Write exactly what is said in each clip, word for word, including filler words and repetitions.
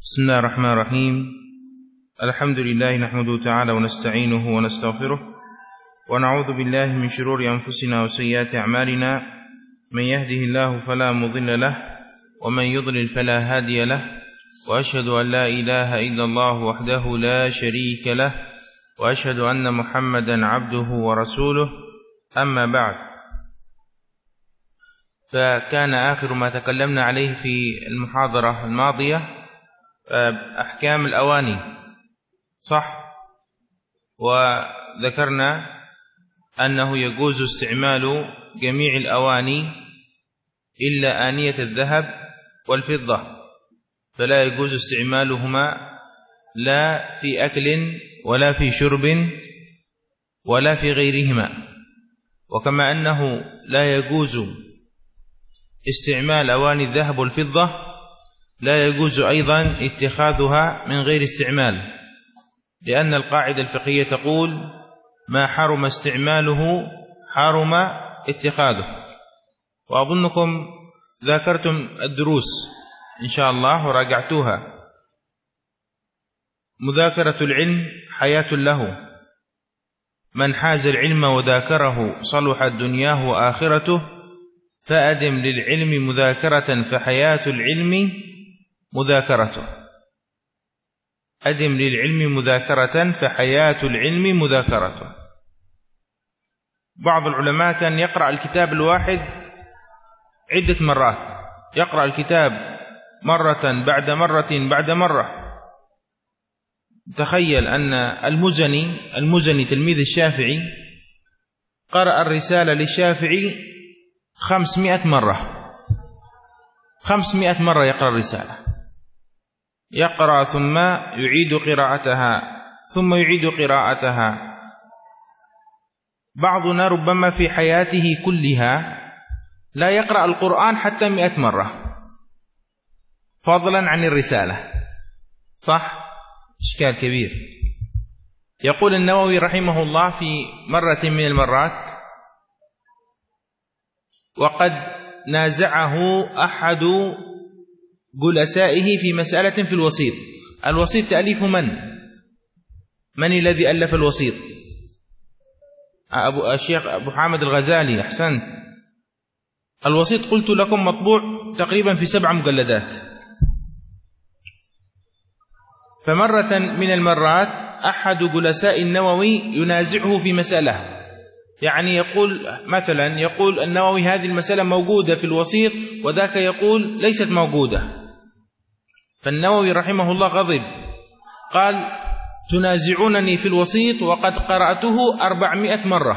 بسم الله الرحمن الرحيم. الحمد لله نحمده تعالى ونستعينه ونستغفره ونعوذ بالله من شرور أنفسنا وسيئات أعمالنا، من يهده الله فلا مضل له ومن يضلل فلا هادي له، وأشهد أن لا إله إلا الله وحده لا شريك له، وأشهد أن محمدا عبده ورسوله. أما بعد، فكان آخر ما تكلمنا عليه في المحاضرة الماضية أحكام الأواني، صح؟ وذكرنا أنه يجوز استعمال جميع الأواني إلا آنية الذهب والفضة، فلا يجوز استعمالهما لا في أكل ولا في شرب ولا في غيرهما. وكما أنه لا يجوز استعمال أواني الذهب والفضة، لا يجوز أيضا اتخاذها من غير استعمال، لأن القاعدة الفقهية تقول: ما حرم استعماله حرم اتخاذه. وأظنكم ذاكرتم الدروس إن شاء الله وراجعتوها. مذاكرة العلم حياة له، من حاز العلم وذاكره صلحت دنياه وآخرته، فأدم للعلم مذاكرة فحياة العلم مذاكرته. أدم للعلم مذاكرة فحياة العلم مذاكرته. بعض العلماء كان يقرأ الكتاب الواحد عدة مرات، يقرأ الكتاب مرة بعد مرة بعد مرة. تخيل أن المزني المزني تلميذ الشافعي قرأ الرسالة للشافعي خمسمائة مرة، خمسمائة مرة يقرأ الرسالة، يقرأ ثم يعيد قراءتها ثم يعيد قراءتها. بعضنا ربما في حياته كلها لا يقرأ القرآن حتى مئة مرة، فضلا عن الرسالة، صح؟ إشكال كبير. يقول النووي رحمه الله في مرة من المرات: وقد نازعه أحد جلسائه في مسألة في الوسيط. الوسيط تأليف من؟ من الذي ألف الوسيط؟ أبو الشيخ أبو حامد الغزالي. أحسنت. الوسيط قلت لكم مطبوع تقريبا في سبع مجلدات. فمرة من المرات أحد جلساء النووي ينازعه في مسألة، يعني يقول مثلا يقول النووي هذه المسألة موجودة في الوسيط، وذاك يقول ليست موجودة. فالنووي رحمه الله غضب، قال: تنازعونني في الوسيط وقد قرأته أربعمائة مرة.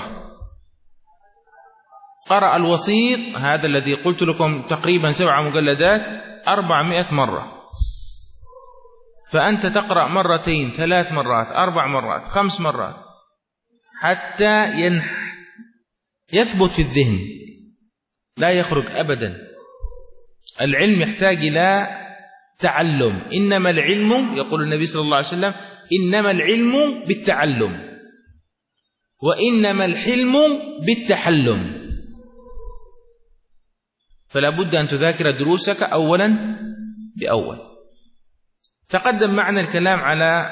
قرأ الوسيط هذا الذي قلت لكم تقريبا سبع مجلدات أربعمائة مرة، فأنت تقرأ مرتين ثلاث مرات أربع مرات خمس مرات حتى ينح يثبت في الذهن، لا يخرج أبدا. العلم يحتاج إلى تعلم. إنما العلم، يقول النبي صلى الله عليه وسلم: إنما العلم بالتعلم، وإنما الحلم بالتحلم. فلا بد أن تذاكر دروسك أولا بأول. تقدم معنا الكلام على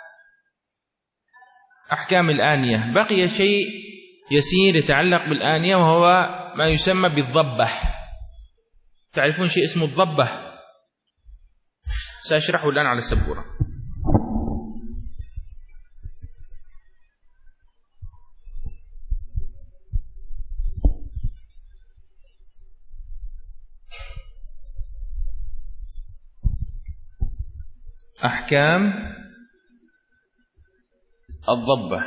أحكام الآنية. بقي شيء يسير يتعلق بالآنية، وهو ما يسمى بالضبة. تعرفون شيء اسمه الضبة؟ سأشرحه الآن على السبورة. أحكام الضبة.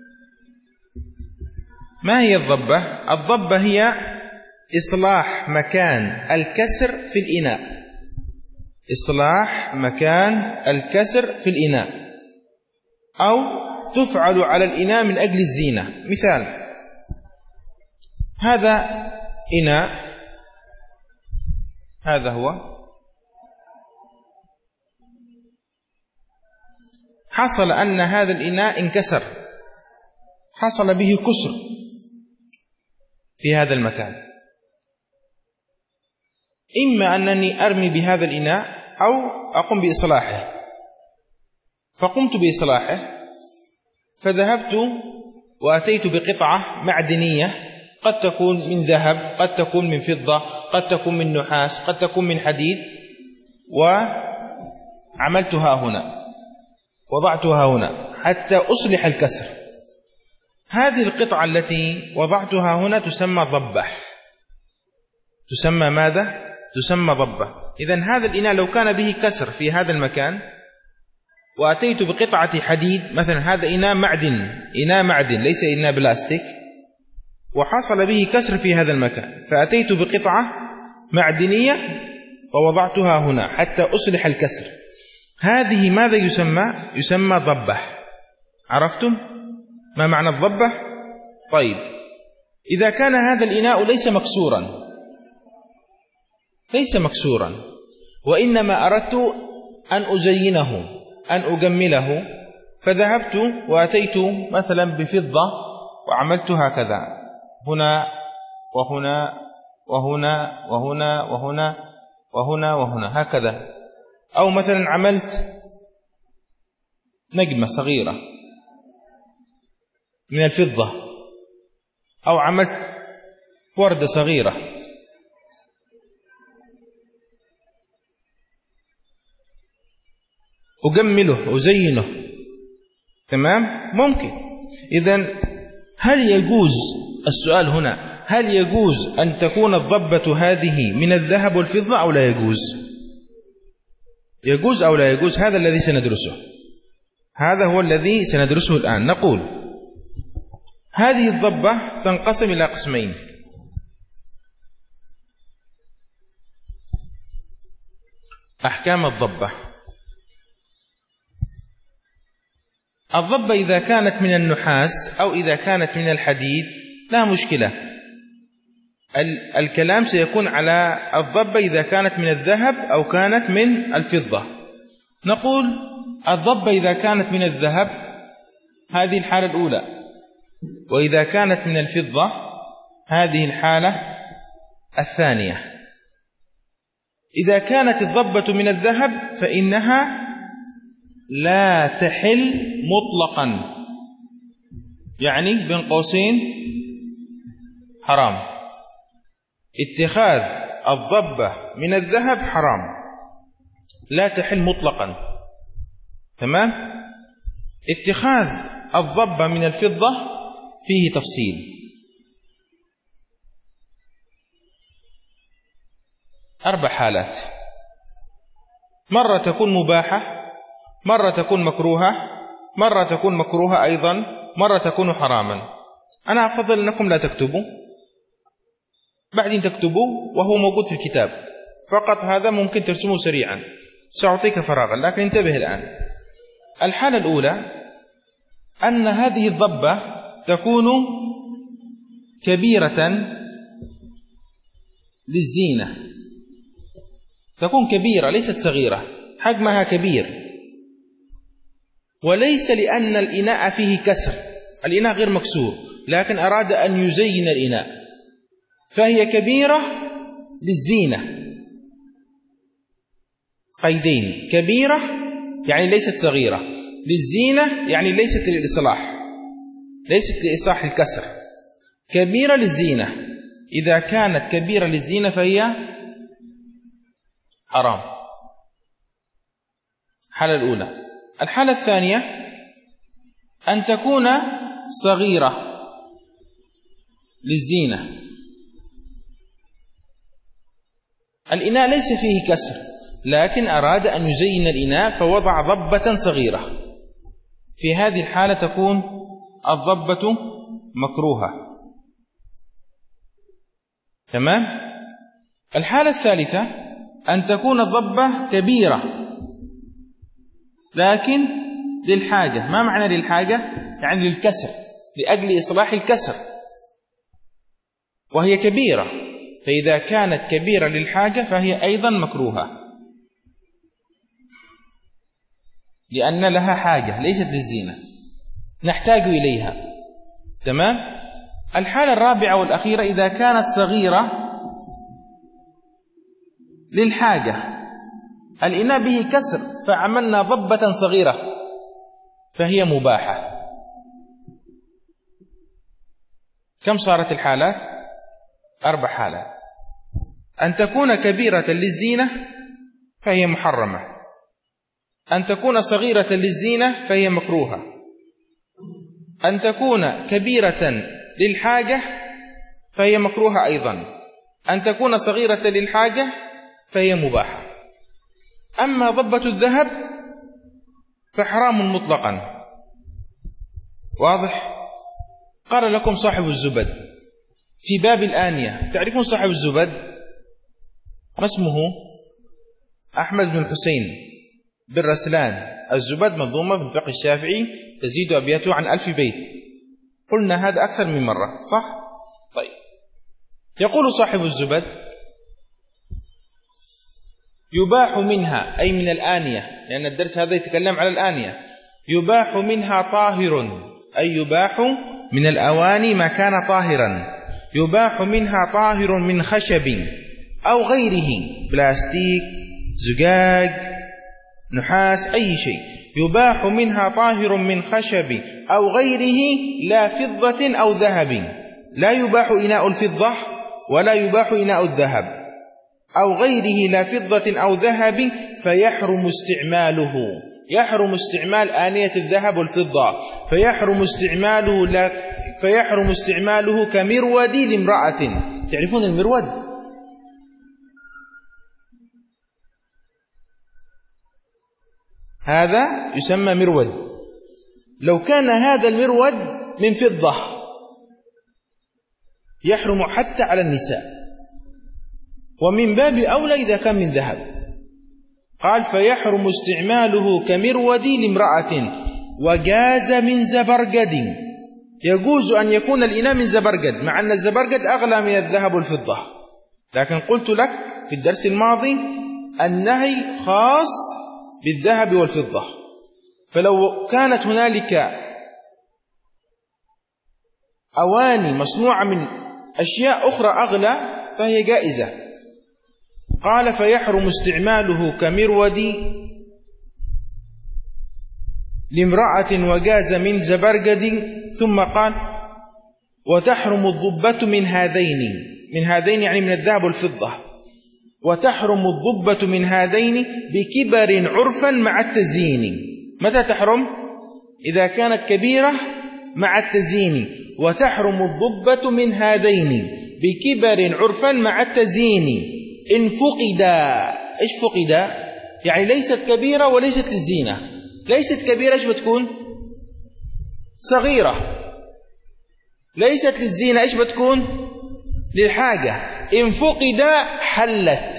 ما هي الضبة؟ الضبة هي إصلاح مكان الكسر في الإناء. إصلاح مكان الكسر في الإناء، أو تفعل على الإناء من أجل الزينة. مثال: هذا إناء، هذا هو، حصل أن هذا الإناء انكسر، حصل به كسر في هذا المكان. إما أنني أرمي بهذا الإناء أو أقوم بإصلاحه. فقمت بإصلاحه، فذهبت وأتيت بقطعة معدنية قد تكون من ذهب، قد تكون من فضة، قد تكون من نحاس، قد تكون من حديد، وعملتها هنا، وضعتها هنا حتى أصلح الكسر. هذه القطعة التي وضعتها هنا تسمى ضبة. تسمى ماذا؟ تسمى ضبة. إذن هذا الإناء لو كان به كسر في هذا المكان وأتيت بقطعة حديد، مثلا هذا إناء معدن، إناء معدن ليس إناء بلاستيك، وحصل به كسر في هذا المكان، فأتيت بقطعة معدنية ووضعتها هنا حتى أصلح الكسر، هذه ماذا يسمى؟ يسمى ضبة. عرفتم ما معنى الضبة؟ طيب، إذا كان هذا الإناء ليس مكسورا، ليس مكسورا وإنما أردت أن أزينه، أن أجمله، فذهبت وأتيت مثلا بفضة وعملت هكذا هنا وهنا وهنا وهنا وهنا وهنا وهنا هكذا، أو مثلا عملت نجمة صغيرة من الفضة، أو عملت وردة صغيرة، أجمله أزينه، تمام؟ ممكن. إذن هل يجوز، السؤال هنا، هل يجوز أن تكون الضبة هذه من الذهب والفضة أو لا يجوز؟ يجوز أو لا يجوز؟ هذا الذي سندرسه، هذا هو الذي سندرسه الآن. نقول هذه الضبة تنقسم إلى قسمين. أحكام الضبة: الضبة إذا كانت من النحاس أو إذا كانت من الحديد لا مشكلة، الكلام سيكون على الضبة إذا كانت من الذهب أو كانت من الفضة. نقول الضبة إذا كانت من الذهب هذه الحالة الأولى، وإذا كانت من الفضة هذه الحالة الثانية. إذا كانت الضبة من الذهب فإنها لا تحل مطلقا، يعني بين قوسين حرام. اتخاذ الضبة من الذهب حرام، لا تحل مطلقا، تمام؟ اتخاذ الضبة من الفضة فيه تفصيل. أربع حالات: مرة تكون مباحة، مرة تكون مكروهة، مرة تكون مكروهة أيضا، مرة تكون حراما. أنا أفضل أنكم لا تكتبوا، بعدين تكتبوا وهو موجود في الكتاب فقط، هذا ممكن ترسمه سريعا، سأعطيك فراغا، لكن انتبه الآن. الحالة الأولى أن هذه الضبة تكون كبيرة للزينة، تكون كبيرة ليست صغيرة، حجمها كبير، وليس لأن الإناء فيه كسر، الإناء غير مكسور، لكن أراد أن يزين الإناء، فهي كبيرة للزينة. قيدين: كبيرة يعني ليست صغيرة، للزينة يعني ليست للإصلاح، ليست لإصلاح الكسر، كبيرة للزينة. إذا كانت كبيرة للزينة فهي حرام. الحالة الأولى. الحالة الثانية أن تكون صغيرة للزينة، الإناء ليس فيه كسر لكن أراد أن يزين الإناء فوضع ضبة صغيرة، في هذه الحالة تكون الضبة مكروهة، تمام؟ الحالة الثالثة أن تكون الضبة كبيرة لكن للحاجة. ما معنى للحاجة؟ يعني للكسر، لأجل إصلاح الكسر، وهي كبيرة، فإذا كانت كبيرة للحاجة فهي أيضا مكروهة، لأن لها حاجة ليست للزينة، نحتاج إليها، تمام؟ الحالة الرابعة والأخيرة إذا كانت صغيرة للحاجة، الإناء به كسر فعملنا ضبة صغيرة فهي مباحة. كم صارت الحالات؟ أربع حالات. أن تكون كبيرة للزينة فهي محرمة، أن تكون صغيرة للزينة فهي مكروهة، أن تكون كبيرة للحاجة فهي مكروهة أيضا، أن تكون صغيرة للحاجة فهي مباحة. أما ضبة الذهب فحرام مطلقا. واضح؟ قال لكم صاحب الزبد في باب الآنية، تعرفون صاحب الزبد ما اسمه؟ أحمد بن الحسين بن رسلان. الزبد منظومة في الفقه الشافعي تزيد أبياته عن ألف بيت، قلنا هذا أكثر من مرة، صح؟ طيب، يقول صاحب الزبد: يباح منها، أي من الآنية، لأن الدرس هذا يتكلم على الآنية، يباح منها طاهر، أي يباح من الأواني ما كان طاهرا، يباح منها طاهر من خشب أو غيره، بلاستيك، زجاج، نحاس، أي شيء، يباح منها طاهر من خشب أو غيره لا فضة أو ذهب. لا يباح إناء الفضة ولا يباح إناء الذهب، أو غيره لا فضة أو ذهب، فيحرم استعماله. يحرم استعمال آنية الذهب والفضة، فيحرم استعماله لا فيحرم استعماله كمرود لامرأة. تعرفون المرود؟ هذا يسمى مرود. لو كان هذا المرود من فضة يحرم حتى على النساء، ومن باب أولى إذا كان من ذهب. قال: فيحرم استعماله كمرود لامرأة وجاز من زبرجد. يجوز أن يكون الإناء من زبرجد، مع أن الزبرجد أغلى من الذهب والفضة، لكن قلت لك في الدرس الماضي النهي خاص بالذهب والفضة. فلو كانت هنالك أواني مصنوعة من أشياء أخرى أغلى فهي جائزة. قال: فيحرم استعماله كمرود لامرأة وجاز من زبرجد. ثم قال: وتحرم الضبة من هذين، من هذين يعني من الذهب والفضة، وتحرم الضبة من هذين بكبر عرفا مع التزيين. متى تحرم؟ إذا كانت كبيرة مع التزيين. وتحرم الضبة من هذين بكبر عرفا مع التزيين إن فقدا. إيش فقدا؟ يعني ليست كبيرة وليست للزينة. ليست كبيرة إيش بتكون؟ صغيرة. ليست للزينة إيش بتكون؟ للحاجة. إن فقدا حلت،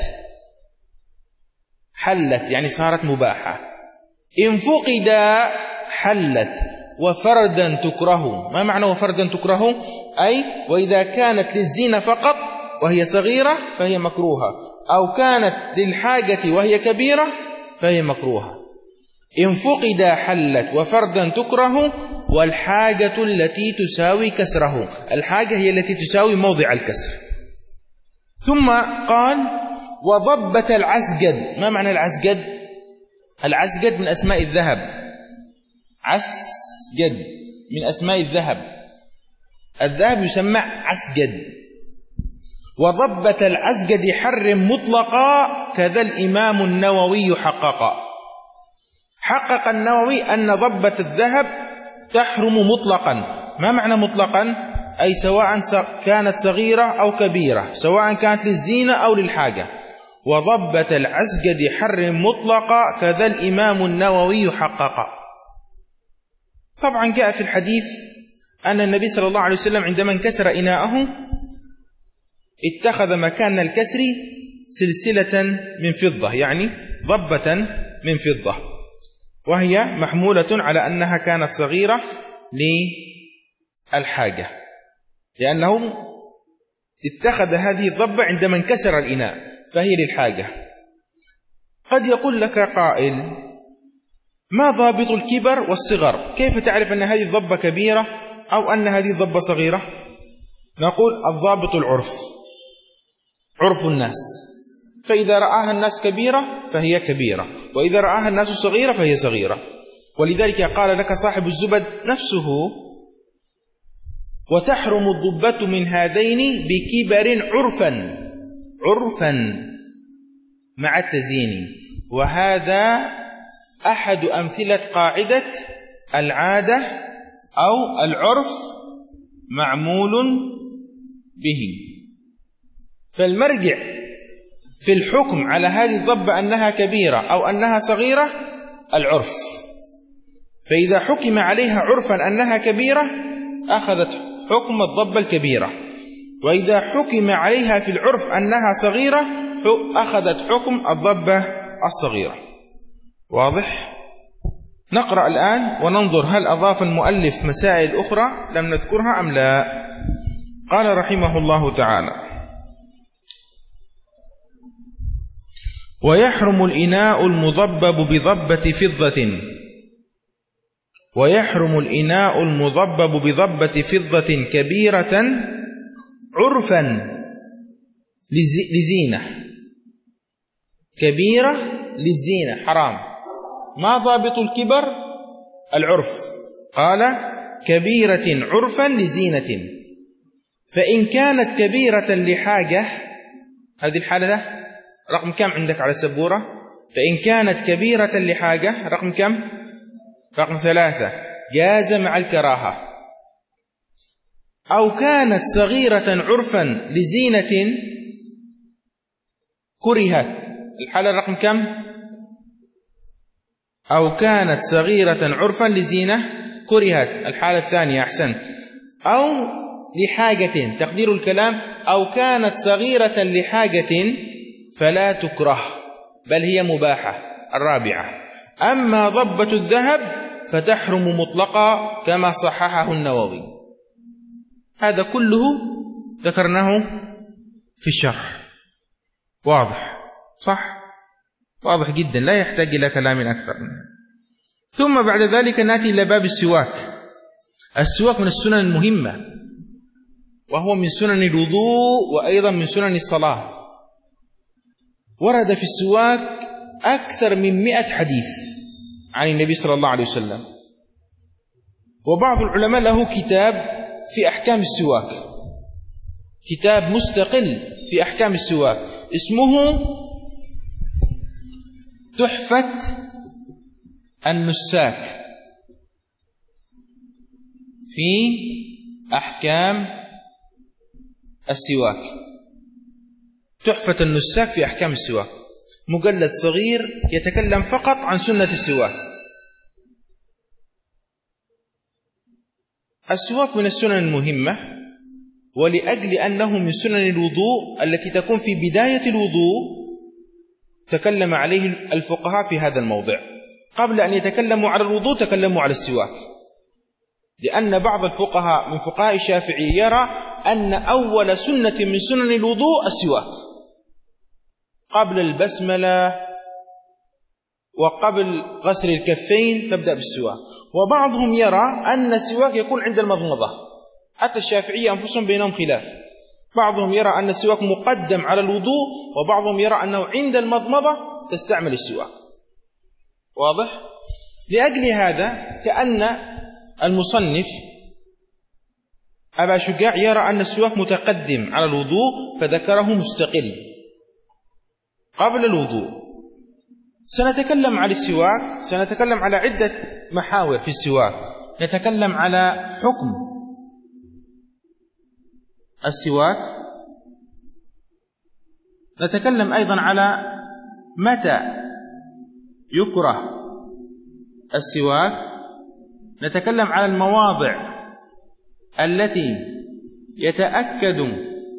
حلت يعني صارت مباحة. إن فقدا حلت. وفردا تكره. ما معنى وفردا تكره؟ أي وإذا كانت للزينة فقط وهي صغيرة فهي مكروهة، أو كانت للحاجة وهي كبيرة فهي مكروهة. إن فقدا حلت وفردا تكره، والحاجة التي تساوي كسره. الحاجة هي التي تساوي موضع الكسر. ثم قال: وضبة العسجد. ما معنى العسجد؟ العسجد من أسماء الذهب. عسجد من أسماء الذهب. الذهب يسمى عسجد. وضبة العسجد حرم مطلقا، كذا الإمام النووي حقق. حقق النووي أن ضبة الذهب تحرم مطلقا. ما معنى مطلقا؟ أي سواء كانت صغيرة أو كبيرة، سواء كانت للزينة أو للحاجة. وضبة العسجد حرم مطلقا، كذا الإمام النووي حقق. طبعا جاء في الحديث أن النبي صلى الله عليه وسلم عندما انكسر إناءه اتخذ مكان الكسر سلسلة من فضة، يعني ضبة من فضة، وهي محمولة على أنها كانت صغيرة للحاجة، لأنه اتخذ هذه الضبة عندما انكسر الإناء فهي للحاجة. قد يقول لك قائل: ما ضابط الكبر والصغر؟ كيف تعرف أن هذه الضبة كبيرة أو أن هذه الضبة صغيرة؟ نقول: الضابط العرف، عرف الناس. فإذا رآها الناس كبيرة فهي كبيرة، وإذا رآها الناس صغيرة فهي صغيرة. ولذلك قال لك صاحب الزبد نفسه: وتحرم الضبة من هذين بكبر عرفا عرفا مع التزيين. وهذا أحد أمثلة قاعدة العادة أو العرف معمول به. فالمرجع في الحكم على هذه الضبة أنها كبيرة أو أنها صغيرة العرف، فإذا حكم عليها عرفا أنها كبيرة أخذت حكم الضبة الكبيرة، وإذا حكم عليها في العرف أنها صغيرة أخذت حكم الضبة الصغيرة. واضح؟ نقرأ الآن وننظر هل أضاف المؤلف مسائل أخرى لم نذكرها أم لا. قال رحمه الله تعالى: ويحرم الإناء المضبب بضبة فضة ويحرم الإناء المضبب بضبة فضة كبيرة عرفا لزينة. كبيرة للزينة حرام. ما ضابط الكبر؟ العرف. قال كبيرة عرفا لزينة. فإن كانت كبيرة لحاجة، هذه الحالة ده رقم كم عندك على السبورة؟ فإن كانت كبيرة لحاجة رقم كم؟ رقم ثلاثة، جاز مع الكراهة. أو كانت صغيرة عرفا لزينة كرهت، الحالة رقم كم؟ أو كانت صغيرة عرفا لزينة كرهت، الحالة الثانية أحسن. أو لحاجة، تقدير الكلام أو كانت صغيرة لحاجة فلا تكره بل هي مباحة، الرابعة. أما ضبة الذهب فتحرم مطلقا كما صححه النووي. هذا كله ذكرناه في الشرح. واضح؟ صح؟ واضح جدا، لا يحتاج إلى كلام أكثر. ثم بعد ذلك نأتي إلى باب السواك. السواك من السنن المهمة، وهو من سنن الوضوء وأيضا من سنن الصلاة. ورد في السواك أكثر من مئة حديث عن النبي صلى الله عليه وسلم. وبعض العلماء له كتاب في أحكام السواك، كتاب مستقل في أحكام السواك اسمه تحفة النساك في أحكام السواك. تحفة النساك في أحكام السواك، مجلد صغير يتكلم فقط عن سنة السواك. السواك من السنن المهمة، ولأجل أنه من سنن الوضوء التي تكون في بداية الوضوء تكلم عليه الفقهاء في هذا الموضع. قبل أن يتكلموا على الوضوء تكلموا على السواك، لأن بعض الفقهاء من فقهاء الشافعي يرى أن أول سنة من سنن الوضوء السواك، قبل البسملة وقبل غسل الكفين تبدأ بالسواك. وبعضهم يرى أن السواك يكون عند المضمضة، حتى الشافعية أنفسهم بينهم خلاف. بعضهم يرى أن السواك مقدم على الوضوء، وبعضهم يرى أنه عند المضمضة تستعمل السواك. واضح؟ لأجل هذا كأن المصنف أبا شجاع يرى أن السواك متقدم على الوضوء فذكره مستقل قبل الوضوء. سنتكلم على السواك، سنتكلم على عدة محاور في السواك. نتكلم على حكم السواك، نتكلم أيضا على متى يكره السواك، نتكلم على المواضع التي يتأكد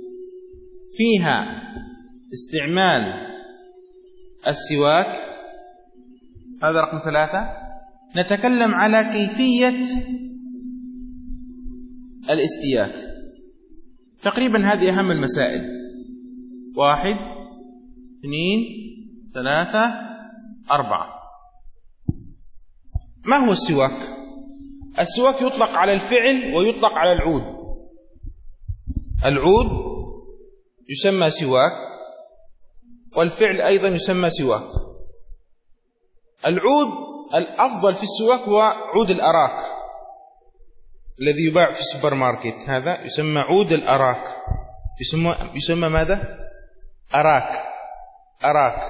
فيها استعمال السواك، هذا رقم ثلاثة. نتكلم على كيفية الاستياك. تقريبا هذه أهم المسائل. واحد اثنين ثلاثة أربعة. ما هو السواك؟ السواك يطلق على الفعل ويطلق على العود. العود يسمى سواك، والفعل أيضا يسمى سواك. العود الأفضل في السواك هو عود الأراك الذي يباع في السوبر ماركت، هذا يسمى عود الأراك. يسمى, يسمى ماذا؟ أراك. أراك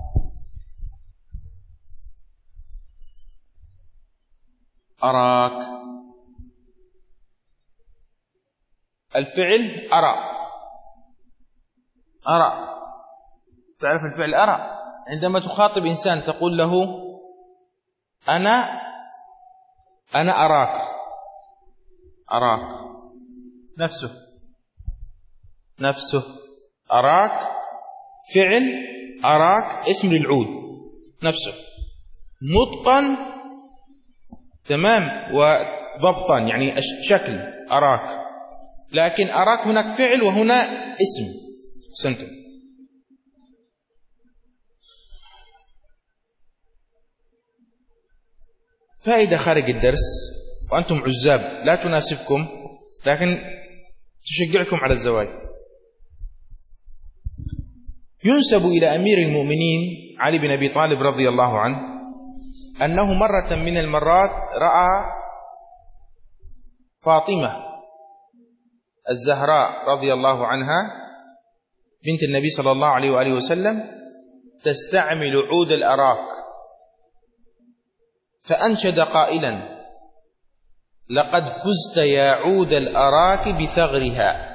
أراك الفعل أرى. أرى، تعرف الفعل أرى؟ عندما تخاطب إنسان تقول له أنا أنا أراك. أراك نفسه نفسه أراك فعل، أراك اسم للعود نفسه، نطقا تمام وضبطا يعني شكل أراك، لكن أراك هناك فعل وهنا اسم. سنتم فائدة خارج الدرس وأنتم عزاب لا تناسبكم، لكن تشجعكم على الزواج. ينسب إلى أمير المؤمنين علي بن أبي طالب رضي الله عنه أنه مرة من المرات رأى فاطمة الزهراء رضي الله عنها بنت النبي صلى الله عليه وآله وسلم تستعمل عود الأراك، فأنشد قائلا: لقد فزت يا عود الأراك بثغرها.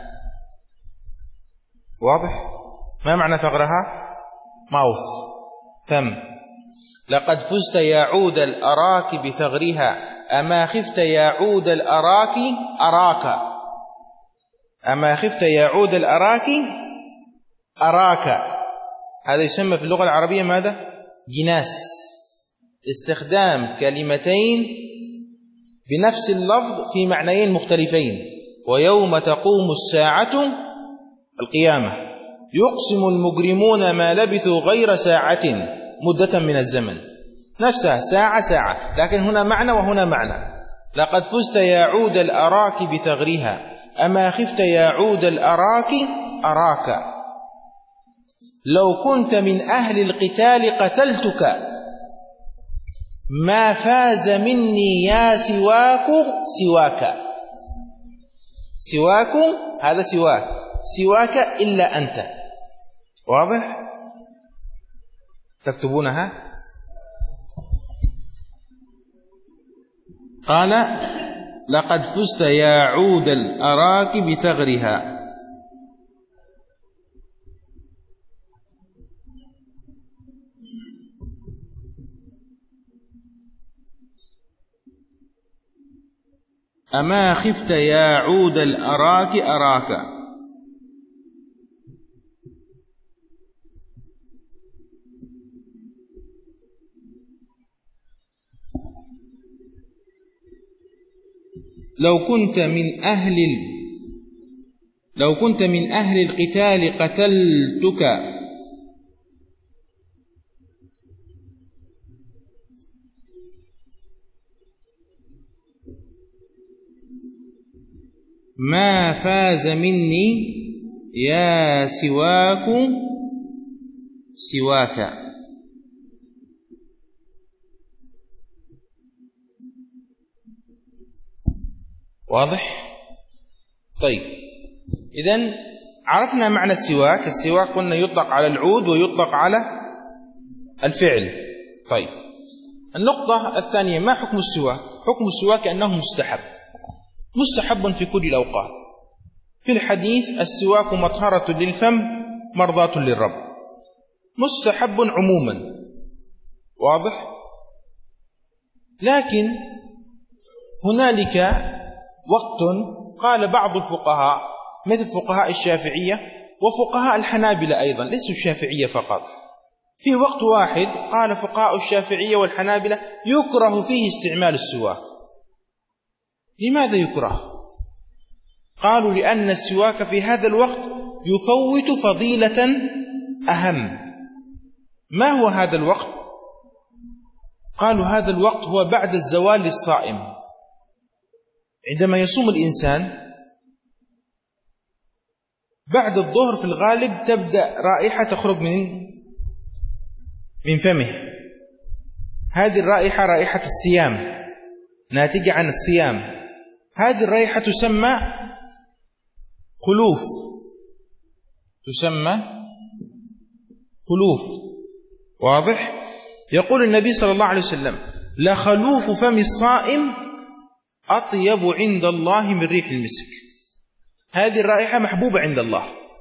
واضح؟ ما معنى ثغرها؟ ماوث، فم. لقد فزت يا عود الأراك بثغرها، أما خفت يا عود الأراك أراك. أما خفت يا عود الأراك أراك. هذا يسمى في اللغة العربية ماذا؟ جناس، استخدام كلمتين بنفس اللفظ في معنيين مختلفين. ويوم تقوم الساعة القيامة يقسم المجرمون ما لبثوا غير ساعة مدة من الزمن، نفسها ساعة ساعة، لكن هنا معنى وهنا معنى. لقد فزت يا عود الأراك بثغرها، أما خفت يا عود الأراك أراك. لو كنت من أهل القتال قتلتك، ما فاز مني يا سواك سواك. سواك هذا سواك، سواك إلا أنت. واضح؟ تكتبونها. قال: لقد فزت يا عود الأراك بثغرها. أما خفت يا عود الأراك أراك. لو كنت من أهل لو كنت من أهل القتال قتلتك، ما فاز مني يا سواك سواك. واضح؟ طيب، إذن عرفنا معنى السواك. السواك قلنا يطلق على العود ويطلق على الفعل. طيب، النقطة الثانية: ما حكم السواك؟ حكم السواك أنه مستحب، مستحب في كل الأوقات. في الحديث: السواك مطهرة للفم مرضاة للرب. مستحب عموما. واضح؟ لكن هنالك وقت قال بعض الفقهاء مثل فقهاء الشافعية وفقهاء الحنابلة أيضا، ليسوا الشافعية فقط، في وقت واحد قال فقهاء الشافعية والحنابلة يكره فيه استعمال السواك. لماذا يكره؟ قالوا: لأن السواك في هذا الوقت يفوت فضيلة أهم. ما هو هذا الوقت؟ قالوا: هذا الوقت هو بعد الزوال للصائم. عندما يصوم الإنسان بعد الظهر في الغالب تبدأ رائحة تخرج من من فمه، هذه الرائحة رائحة الصيام ناتجة عن الصيام، هذه الرائحة تسمى خلوف، تسمى خلوف. واضح؟ يقول النبي صلى الله عليه وسلم: لخلوف فم الصائم أطيب عند الله من ريح المسك. هذه الرائحة محبوبة عند الله.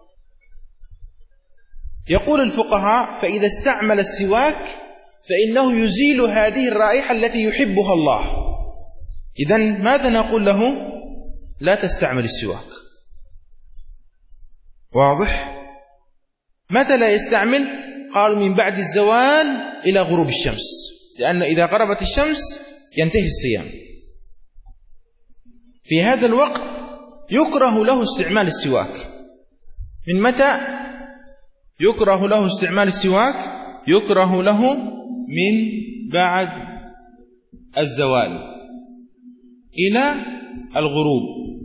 يقول الفقهاء: فإذا استعمل السواك فإنه يزيل هذه الرائحة التي يحبها الله. إذن ماذا نقول له؟ لا تستعمل السواك. واضح؟ متى لا يستعمل؟ قالوا من بعد الزوال إلى غروب الشمس، لأن إذا غربت الشمس ينتهي الصيام. في هذا الوقت يكره له استعمال السواك. من متى يكره له استعمال السواك؟ يكره له من بعد الزوال إلى الغروب.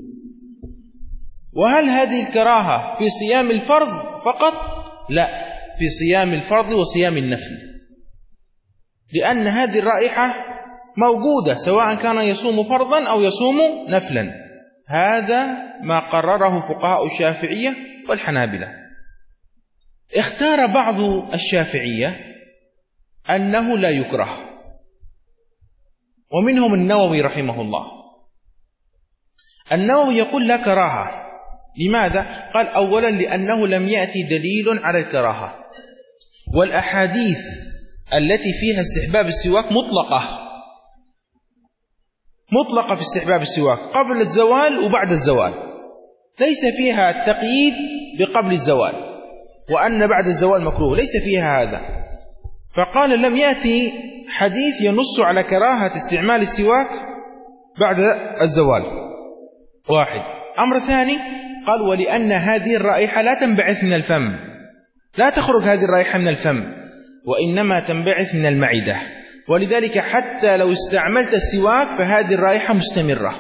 وهل هذه الكراهة في صيام الفرض فقط؟ لا، في صيام الفرض وصيام النفل، لأن هذه الرائحة موجودة سواء كان يصوم فرضا أو يصوم نفلا. هذا ما قرره فقهاء الشافعية والحنابلة. اختار بعض الشافعية أنه لا يكره، ومنهم النووي رحمه الله. النووي يقول لا كراهة. لماذا؟ قال: أولا لأنه لم يأتي دليل على الكراهة، والأحاديث التي فيها استحباب السواك مطلقة مطلقة في استحباب السواك قبل الزوال وبعد الزوال، ليس فيها تقييد بقبل الزوال وأن بعد الزوال مكروه، ليس فيها هذا. فقال لم يأتي حديث ينص على كراهة استعمال السواك بعد الزوال. واحد. أمر ثاني، قال: ولأن هذه الرائحة لا تنبعث من الفم، لا تخرج هذه الرائحة من الفم، وإنما تنبعث من المعدة، ولذلك حتى لو استعملت السواك فهذه الرائحة مستمرة.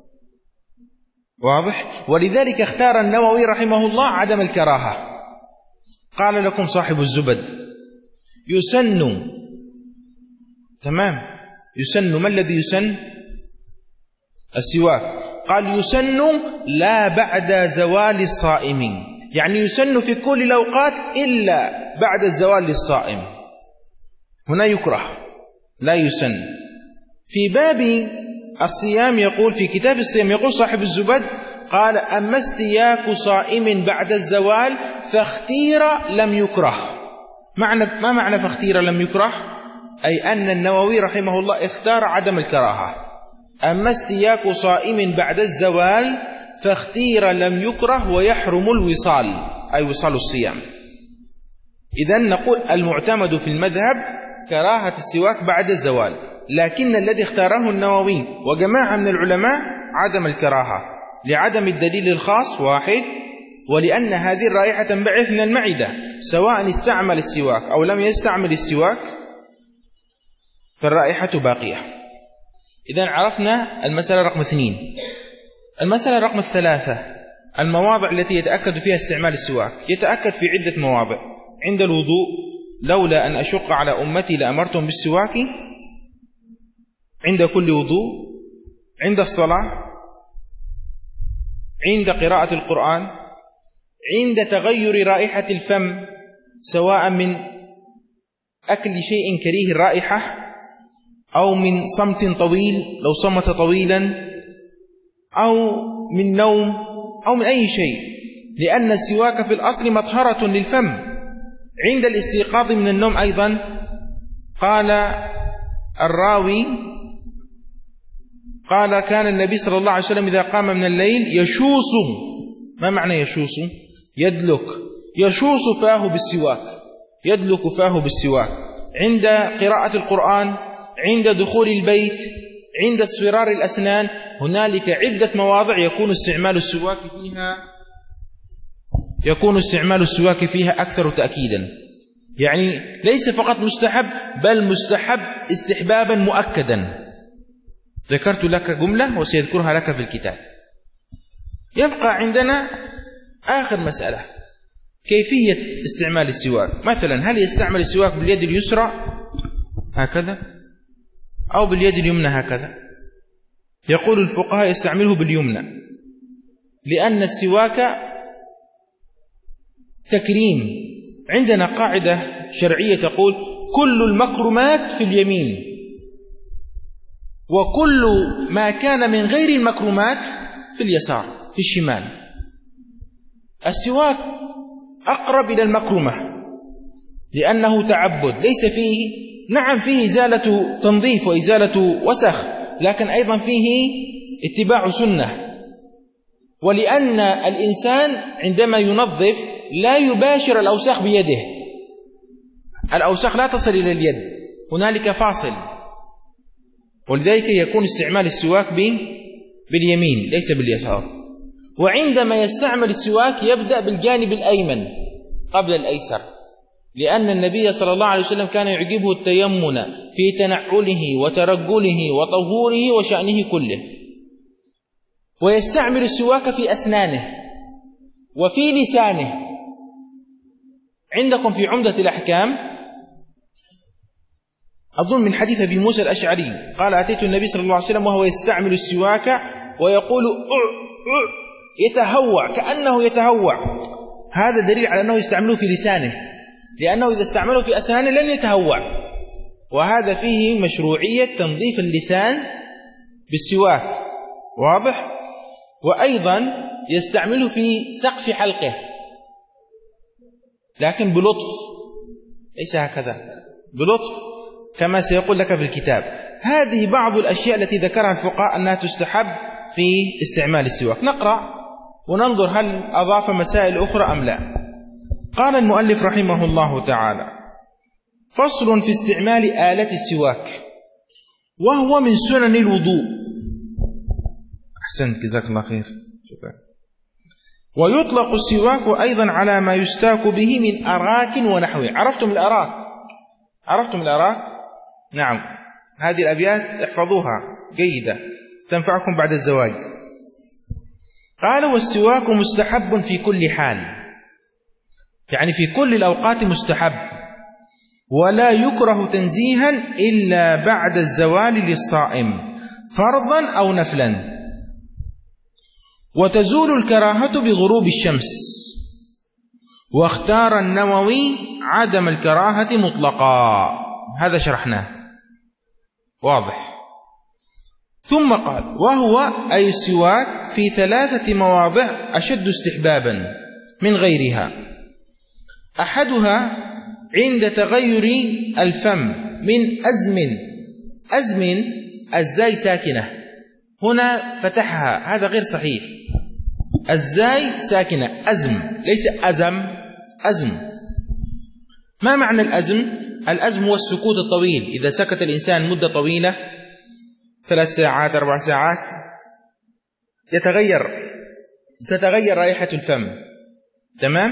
واضح؟ ولذلك اختار النووي رحمه الله عدم الكراهة. قال لكم صاحب الزبد: يسن، تمام، يسن. ما الذي يسن؟ السواك. قال: يسن لا بعد زوال الصائمين، يعني يسن في كل الأوقات إلا بعد الزوال للصائم. هنا يكره، لا يسن. في باب الصيام يقول، في كتاب الصيام يقول صاحب الزبد: قال: أما استياك صائم بعد الزوال فاختير لم يكره. معنى ما معنى فاختير لم يكره؟ أي أن النووي رحمه الله اختار عدم الكراهة. أما استياك صائم بعد الزوال فاختير لم يكره ويحرم الوصال، أي وصال الصيام. إذن نقول المعتمد في المذهب كراهة السواك بعد الزوال، لكن الذي اختاره النووي وجماعة من العلماء عدم الكراهة لعدم الدليل الخاص. واحد. ولأن هذه الرائحة تنبعث من المعدة، سواء استعمل السواك أو لم يستعمل السواك فالرائحة باقية. إذن عرفنا المسألة رقم اثنين. المسألة رقم الثلاثة، المواضع التي يتأكد فيها استعمال السواك. يتأكد في عدة مواضع: عند الوضوء، لولا أن أشق على أمتي لأمرتهم بالسواك عند كل وضوء، عند الصلاة، عند قراءة القرآن، عند تغير رائحة الفم سواء من أكل شيء كريه الرائحة أو من صمت طويل لو صمت طويلا أو من نوم أو من أي شيء، لأن السواك في الأصل مطهرة للفم. عند الاستيقاظ من النوم أيضا قال الراوي قال: كان النبي صلى الله عليه وسلم إذا قام من الليل يشوص. ما معنى يشوص؟ يدلك، يشوص فاه بالسواك، يدلك فاه بالسواك. عند قراءة القرآن، عند دخول البيت، عند اصفرار الأسنان، هنالك عدة مواضع يكون استعمال السواك فيها يكون استعمال السواك فيها أكثر تأكيدا. يعني ليس فقط مستحب، بل مستحب استحبابا مؤكدا. ذكرت لك جملة وسيذكرها لك في الكتاب. يبقى عندنا آخر مسألة، كيفية استعمال السواك. مثلا هل يستعمل السواك باليد اليسرى هكذا، أو باليد اليمنى هكذا. يقول الفقهاء يستعمله باليمنى، لأن السواك تكريم. عندنا قاعدة شرعية تقول كل المكرمات في اليمين، وكل ما كان من غير المكرمات في اليسار في الشمال. السواك أقرب إلى المكرمة لأنه تعبد، ليس فيه، نعم فيه إزالة تنظيف وإزالة وسخ، لكن أيضا فيه اتباع سنة. ولأن الإنسان عندما ينظف لا يباشر الأوساخ بيده، الأوساخ لا تصل إلى اليد، هنالك فاصل، ولذلك يكون استعمال السواك باليمين ليس باليسار. وعندما يستعمل السواك يبدأ بالجانب الأيمن قبل الأيسر، لأن النبي صلى الله عليه وسلم كان يعجبه التيمن في تنعله وترجله وطهوره وشأنه كله. ويستعمل السواك في أسنانه وفي لسانه. عندكم في عمدة الأحكام أظن من حديث أبي موسى الأشعري قال أتيت النبي صلى الله عليه وسلم وهو يستعمل السواك ويقول يتهوع كأنه يتهوع. هذا دليل على أنه يستعمله في لسانه، لأنه إذا استعمله في أسنانه لن يتهوع، وهذا فيه مشروعية تنظيف اللسان بالسواك، واضح؟ وأيضا يستعمله في سقف حلقه، لكن بلطف، ليس هكذا، بلطف كما سيقول لك في الكتاب. هذه بعض الأشياء التي ذكرها الفقهاء أنها تستحب في استعمال السواك. نقرأ وننظر هل أضاف مسائل أخرى أم لا. قال المؤلف رحمه الله تعالى: فصل في استعمال آلة السواك، وهو من سنن الوضوء. أحسنت، جزاك الله خير، شكرا. ويطلق السواك أيضا على ما يستاك به من أراك ونحوه. عرفتم الأراك؟ عرفتم الأراك؟ نعم، هذه الأبيات احفظوها جيدة تنفعكم بعد الزواج. قال: والسواك مستحب في كل حال، يعني في كل الأوقات مستحب، ولا يكره تنزيها إلا بعد الزوال للصائم فرضا أو نفلا، وتزول الكراهة بغروب الشمس. واختار النووي عدم الكراهة مطلقا، هذا شرحناه واضح. ثم قال: وهو أي السواك في ثلاثة مواضع أشد استحبابا من غيرها. أحدها عند تغير الفم من أزم، أزم الزاي ساكنة، هنا فتحها، هذا غير صحيح، الزاي ساكنة، أزم ليس أزم، أزم. ما معنى الأزم؟ الأزم هو السكوت الطويل، إذا سكت الإنسان مدة طويلة ثلاث ساعات أربع ساعات يتغير تتغير رائحة الفم، تمام؟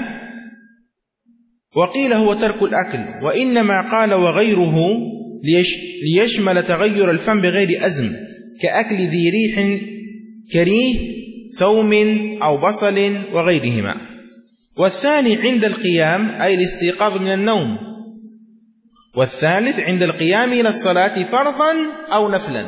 وقيل هو ترك الأكل، وإنما قال وغيره ليش ليشمل تغير الفم بغير أزم، كأكل ذي ريح كريه ثوم أو بصل وغيرهما. والثاني عند القيام أي الاستيقاظ من النوم. والثالث عند القيام إلى الصلاة فرضا أو نفلا.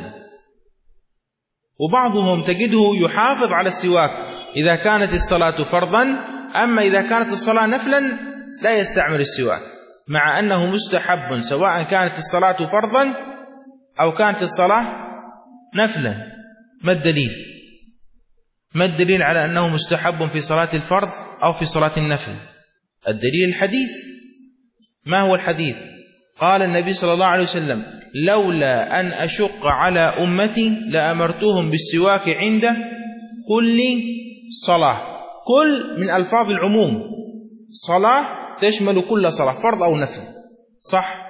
وبعضهم تجده يحافظ على السواك إذا كانت الصلاة فرضا، أما إذا كانت الصلاة نفلا لا يستعمل السواك، مع أنه مستحب سواء كانت الصلاة فرضا أو كانت الصلاة نفلا. ما الدليل؟ ما الدليل على أنه مستحب في صلاة الفرض أو في صلاة النفل؟ الدليل الحديث. ما هو الحديث؟ قال النبي صلى الله عليه وسلم: لولا أن أشق على أمتي لأمرتهم بالسواك عند كل صلاة. كل من ألفاظ العموم، صلاة تشمل كل صلاة فرض أو نفل، صح؟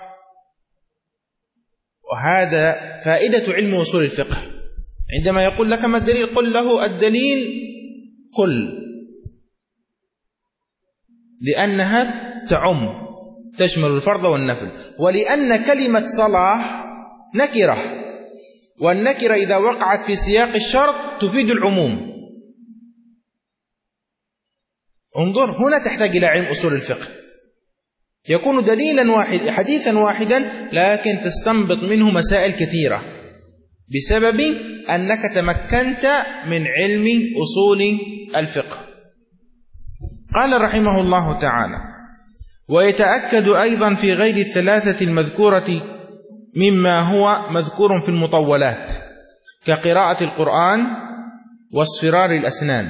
وهذا فائدة علم وصول الفقه. عندما يقول لك ما الدليل، قل له الدليل كل، لأنها تعم تشمل الفرض والنفل. ولأن كلمة صلاة نكرة، والنكرة إذا وقعت في سياق الشرط تفيد العموم. انظر هنا تحتاج إلى علم أصول الفقه. يكون دليلا واحد حديثا واحدا لكن تستنبط منه مسائل كثيرة بسبب أنك تمكنت من علم أصول الفقه. قال رحمه الله تعالى: ويتأكد أيضا في غير الثلاثة المذكورة مما هو مذكور في المطولات كقراءة القرآن واصفرار الأسنان.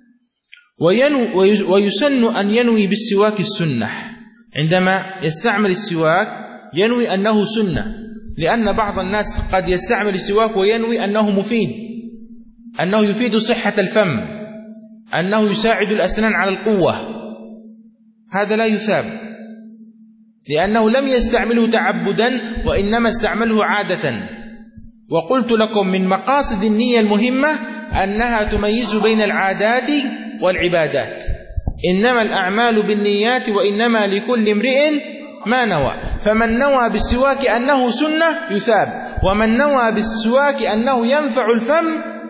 ويسن أن ينوي بالسواك السنة، عندما يستعمل السواك ينوي أنه سنة، لأن بعض الناس قد يستعمل السواك وينوي أنه مفيد، أنه يفيد صحة الفم، أنه يساعد الأسنان على القوة. هذا لا يثاب، لأنه لم يستعمله تعبدا وإنما استعمله عادة. وقلت لكم من مقاصد النية المهمة أنها تميز بين العادات والعبادات. إنما الأعمال بالنيات وإنما لكل امرئ ما نوى. فمن نوى بالسواك أنه سنة يثاب، ومن نوى بالسواك أنه ينفع الفم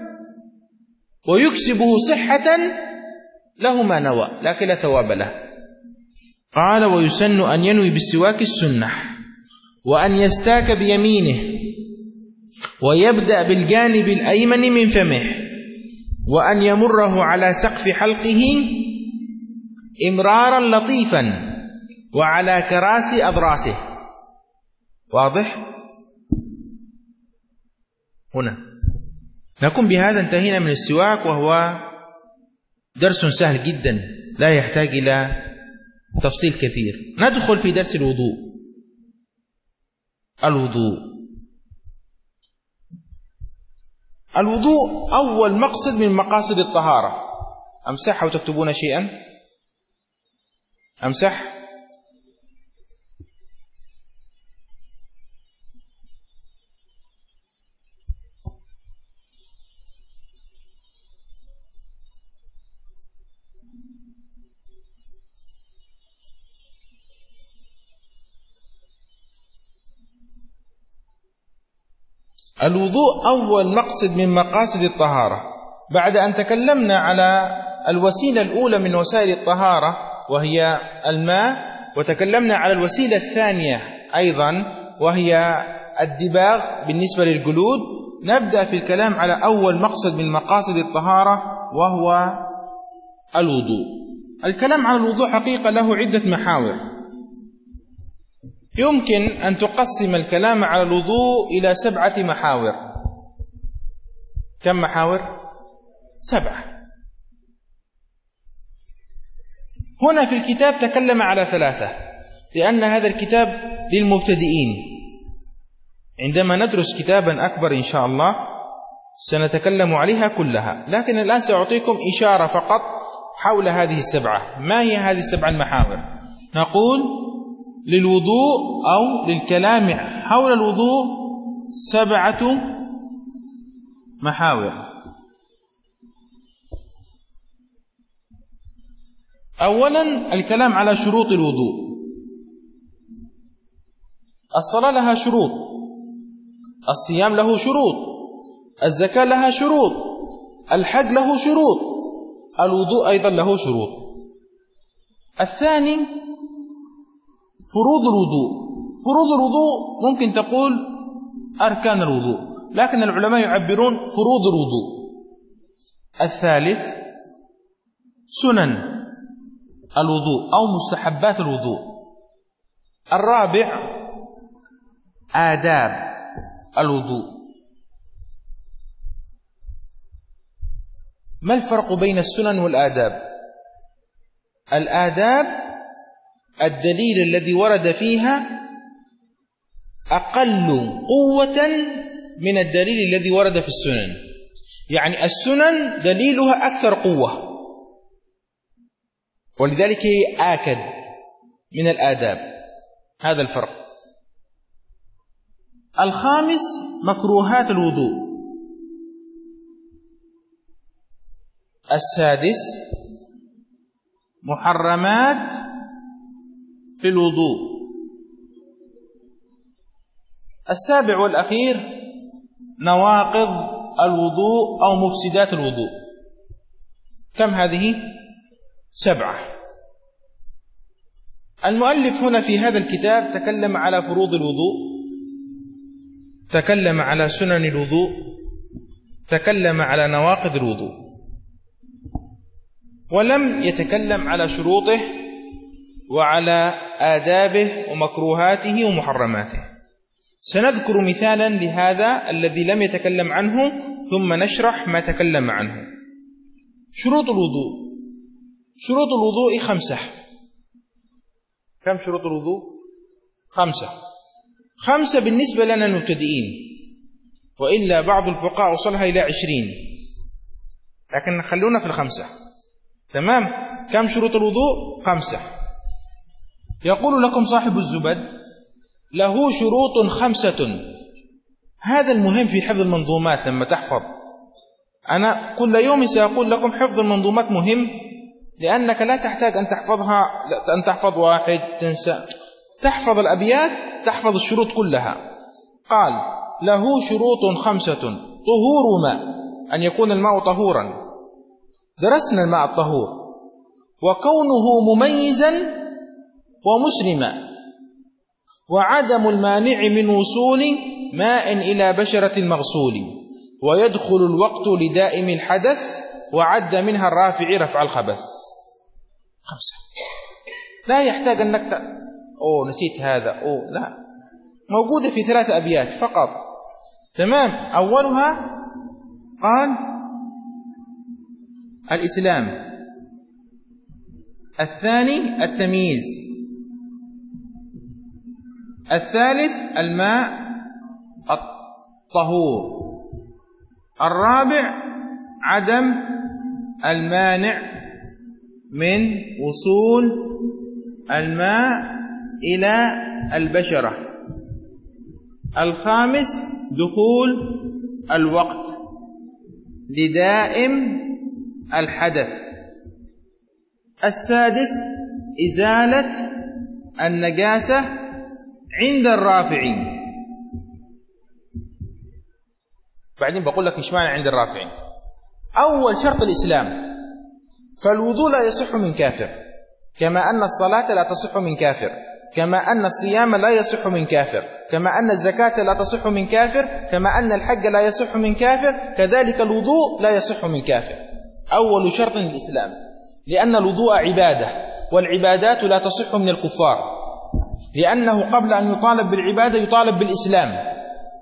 ويكسبه صحة له ما نوى، لكن لا ثواب له. قال: ويسن أن ينوي بالسواك السنة، وأن يستاك بيمينه ويبدأ بالجانب الأيمن من فمه، وأن يمره على سقف حلقه إمرارا لطيفا وعلى كراسي أضراسه. واضح؟ هنا نكون بهذا انتهينا من السواك، وهو درس سهل جدا لا يحتاج إلى تفصيل كثير. ندخل في درس الوضوء. الوضوء الوضوء أول مقصد من مقاصد الطهارة. أمسح أو تكتبون شيئا؟ أمسح. الوضوء أول مقصد من مقاصد الطهارة، بعد أن تكلمنا على الوسيلة الأولى من وسائل الطهارة وهي الماء، وتكلمنا على الوسيلة الثانية أيضا وهي الدباغ بالنسبة للجلود. نبدأ في الكلام على أول مقصد من مقاصد الطهارة وهو الوضوء. الكلام عن الوضوء حقيقة له عدة محاور. يمكن أن تقسم الكلام على الوضوء إلى سبعة محاور. كم محاور؟ سبعة. هنا في الكتاب تكلم على ثلاثة، لأن هذا الكتاب للمبتدئين. عندما ندرس كتابا أكبر إن شاء الله سنتكلم عليها كلها، لكن الآن سأعطيكم إشارة فقط حول هذه السبعة. ما هي هذه السبعة المحاور؟ نقول للوضوء أو للكلام حول الوضوء سبعة محاور. أولا الكلام على شروط الوضوء. الصلاة لها شروط، الصيام له شروط، الزكاة لها شروط، الحج له شروط، الوضوء أيضا له شروط. الثاني فروض الوضوء. فروض الوضوء ممكن تقول أركان الوضوء، لكن العلماء يعبرون فروض الوضوء. الثالث سنن الوضوء أو مستحبات الوضوء. الرابع آداب الوضوء. ما الفرق بين السنن والآداب؟ الآداب الدليل الذي ورد فيها أقل قوة من الدليل الذي ورد في السنن، يعني السنن دليلها أكثر قوة، ولذلك هي آكد من الآداب. هذا الفرق. الخامس مكروهات الوضوء. السادس محرمات في الوضوء. السابع والأخير نواقض الوضوء أو مفسدات الوضوء. كم هذه؟ سبعة. المؤلف هنا في هذا الكتاب تكلم على فروض الوضوء، تكلم على سنن الوضوء، تكلم على نواقض الوضوء، ولم يتكلم على شروطه وعلى آدابه ومكروهاته ومحرماته. سنذكر مثالا لهذا الذي لم يتكلم عنه ثم نشرح ما تكلم عنه. شروط الوضوء. شروط الوضوء خمسة. كم شروط الوضوء؟ خمسة. خمسة بالنسبة لنا المبتدئين، وإلا بعض الفقهاء وصلها إلى عشرين، لكن خلونا في الخمسة. تمام؟ كم شروط الوضوء؟ خمسة. يقول لكم صاحب الزبد: له شروط خمسة. هذا المهم في حفظ المنظومات. لما تحفظ، أنا كل يوم سأقول لكم حفظ المنظومات مهم، لأنك لا تحتاج أن تحفظها، أن تحفظ واحد تنسى، تحفظ الأبيات، تحفظ الشروط كلها. قال: له شروط خمسة: طهور ماء، أن يكون الماء طهورا، درسنا الماء الطهور، وكونه مميزا ومسلما، وعدم المانع من وصول ماء إلى بشرة المغسول، ويدخل الوقت لدائم الحدث، وعد منها الرافع رفع الخبث. خمسة. لا يحتاج أنك ت... أوه نسيت هذا، أوه لا، موجودة في ثلاث أبيات فقط. تمام. أولها قال: الإسلام. الثاني التمييز. الثالث الماء الطهور. الرابع عدم المانع من وصول الماء إلى البشرة. الخامس دخول الوقت لدائم الحدث. السادس إزالة النجاسة عند الرافعين. بعدين بقول لك إيش معنى عند الرافعين. أول شرط الإسلام، فالوضوء لا يصح من كافر، كما أن الصلاة لا تصح من كافر، كما أن الصيام لا يصح من كافر، كما أن الزكاة لا تصح من كافر، كما أن الحج لا يصح من كافر، كذلك الوضوء لا يصح من كافر. أول شرط الإسلام، لأن الوضوء عبادة، والعبادات لا تصح من الكفار، لأنه قبل أن يطالب بالعبادة يطالب بالإسلام.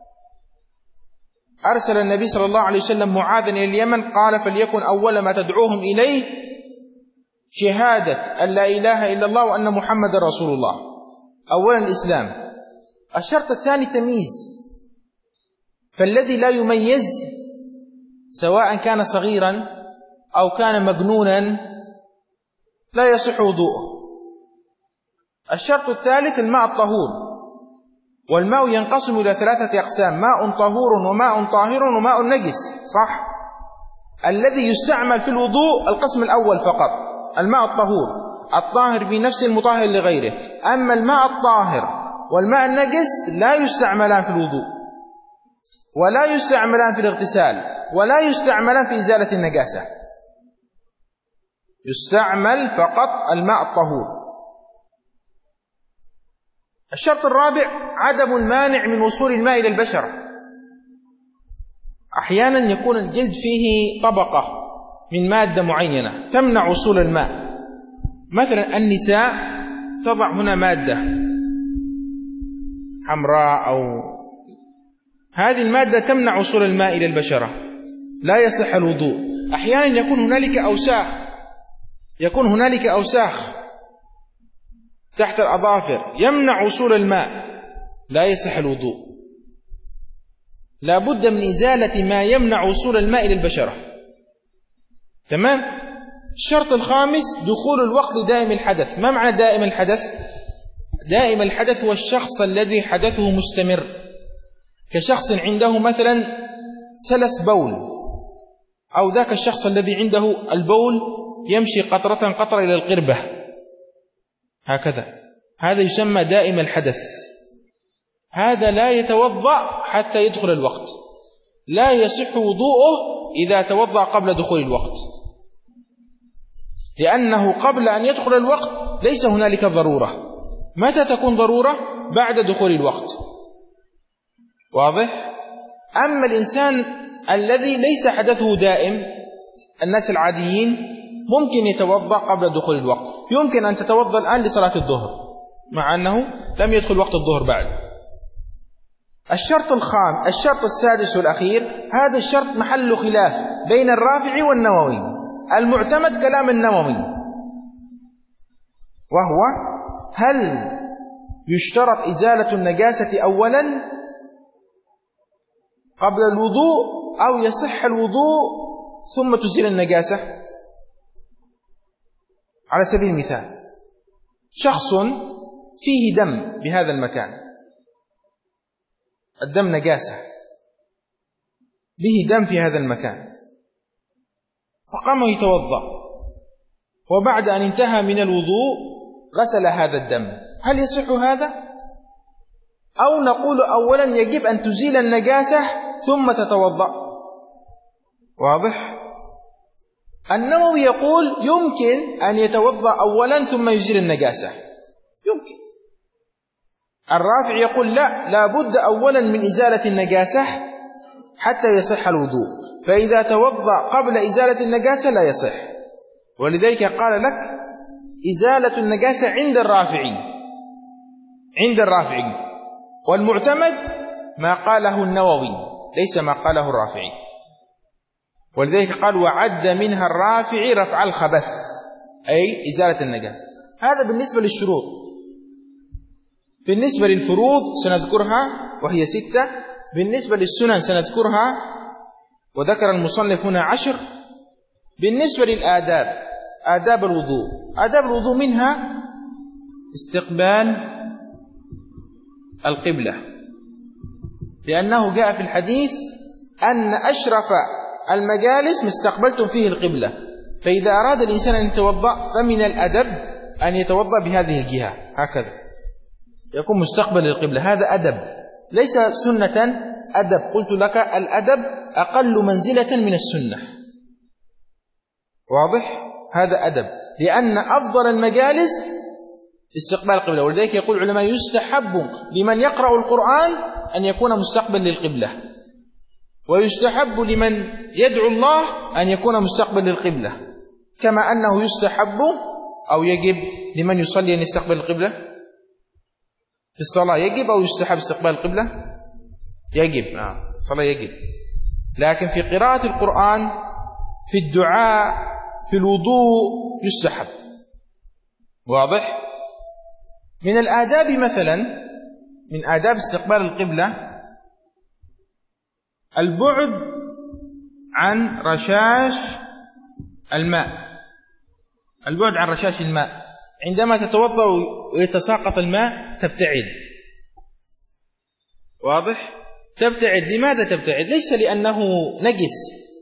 أرسل النبي صلى الله عليه وسلم معاذا إلى اليمن، قال: فليكن أول ما تدعوهم إليه شهادة أن لا إله إلا الله وأن محمد رسول الله. أولا الإسلام. الشرط الثاني التمييز، فالذي لا يميز سواء كان صغيرا أو كان مجنونا لا يصح وضوءه. الشرط الثالث الماء الطهور، والماء ينقسم إلى ثلاثة أقسام: ماء طهور وماء طاهر وماء نجس. صح؟ الذي يستعمل في الوضوء القسم الأول فقط، الماء الطهور، الطاهر في نفسه المطهر لغيره. أما الماء الطاهر والماء النجس لا يستعملان في الوضوء، ولا يستعملان في الاغتسال، ولا يستعملان في إزالة النجاسة. يستعمل فقط الماء الطهور. الشرط الرابع عدم المانع من وصول الماء إلى البشرة. أحيانا يكون الجلد فيه طبقة من مادة معينة تمنع وصول الماء. مثلا النساء تضع هنا مادة حمراء، أو هذه المادة تمنع وصول الماء إلى البشرة، لا يصح الوضوء. أحيانا يكون هنالك أوساخ، يكون هنالك أوساخ تحت الأظافر يمنع وصول الماء، لا يصح الوضوء. لا بد من إزالة ما يمنع وصول الماء إلى البشرة. تمام. الشرط الخامس دخول الوقت لدائم الحدث. ما معنى دائم الحدث؟ دائم الحدث هو الشخص الذي حدثه مستمر، كشخص عنده مثلا سلس بول، أو ذاك الشخص الذي عنده البول يمشي قطرة قطرة إلى القربة هكذا، هذا يسمى دائم الحدث. هذا لا يتوضأ حتى يدخل الوقت، لا يصح وضوءه إذا توضأ قبل دخول الوقت، لأنه قبل أن يدخل الوقت ليس هنالك ضرورة. متى تكون ضرورة؟ بعد دخول الوقت. واضح؟ أما الإنسان الذي ليس حدثه دائم، الناس العاديين ممكن يتوضأ قبل دخول الوقت. يمكن أن تتوضأ الآن لصلاة الظهر مع أنه لم يدخل وقت الظهر بعد. الشرط الخام الشرط السادس والأخير، هذا الشرط محل خلاف بين الرافعي والنووي. المعتمد كلام النووي، وهو هل يشترط إزالة النجاسة أولا قبل الوضوء أو يصح الوضوء ثم تزيل النجاسة؟ على سبيل المثال، شخص فيه دم بهذا المكان، الدم نجاسة، به دم في هذا المكان، فقام يتوضأ، وبعد أن انتهى من الوضوء غسل هذا الدم، هل يصح هذا؟ أو نقول أولا يجب أن تزيل النجاسة ثم تتوضأ؟ واضح؟ النووي يقول يمكن أن يتوضأ أولا ثم يزيل النجاسة، يمكن. الرافع يقول لا، لابد أولا من إزالة النجاسة حتى يصح الوضوء، فإذا توضأ قبل إزالة النجاسة لا يصح. ولذلك قال لك إزالة النجاسة عند الرافعي، عند الرافعي، والمعتمد ما قاله النووي ليس ما قاله الرافعي. ولذلك قال وعد منها الرافعي رفع الخبث، أي إزالة النجاسة. هذا بالنسبة للشروط. بالنسبة للفروض سنذكرها وهي ستة، بالنسبة للسنن سنذكرها وذكر المصنف هنا عشر. بالنسبة للآداب، آداب الوضوء، آداب الوضوء منها استقبال القبلة، لأنه جاء في الحديث أن أشرف المجالس ما استقبلتم فيه القبلة، فإذا أراد الإنسان أن يتوضأ فمن الأدب أن يتوضأ بهذه الجهة، هكذا يكون مستقبل للقبلة. هذا أدب ليس سنة، أدب. قلت لك الأدب أقل منزلة من السنة. واضح؟ هذا أدب، لأن أفضل المجالس استقبال القبلة. ولذلك يقول العلماء يستحب لمن يقرأ القرآن أن يكون مستقبل للقبلة، ويستحب لمن يدعو الله أن يكون مستقبل للقبلة، كما أنه يستحب أو يجب لمن يصلي أن يستقبل القبلة في الصلاة. يجب أو يستحب استقبال القبلة؟ يجب، آه. الصلاة يجب. لكن في قراءة القرآن، في الدعاء، في الوضوء يستحب. واضح؟ من الآداب مثلا، من آداب استقبال القبلة البعد عن رشاش الماء، البعد عن رشاش الماء. عندما تتوضأ ويتساقط الماء تبتعد. واضح؟ تبتعد. لماذا تبتعد؟ ليس لأنه نجس،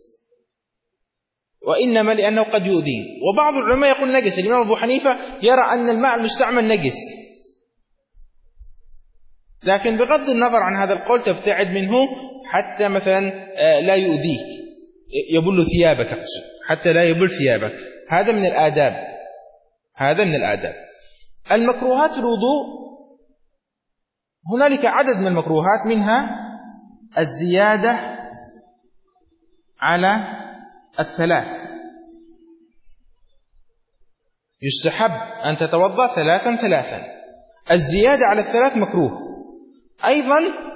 وإنما لأنه قد يؤذي. وبعض العلماء يقول نجس. الإمام أبو حنيفة يرى أن الماء المستعمل نجس، لكن بغض النظر عن هذا القول تبتعد منه حتى مثلا لا يؤذيك، يبل ثيابك، أقصد حتى لا يبل ثيابك. هذا من الآداب، هذا من الآداب. المكروهات في الوضوء هنالك عدد من المكروهات، منها الزيادة على الثلاث. يستحب أن تتوضأ ثلاثا ثلاثا، الزيادة على الثلاث مكروه. أيضا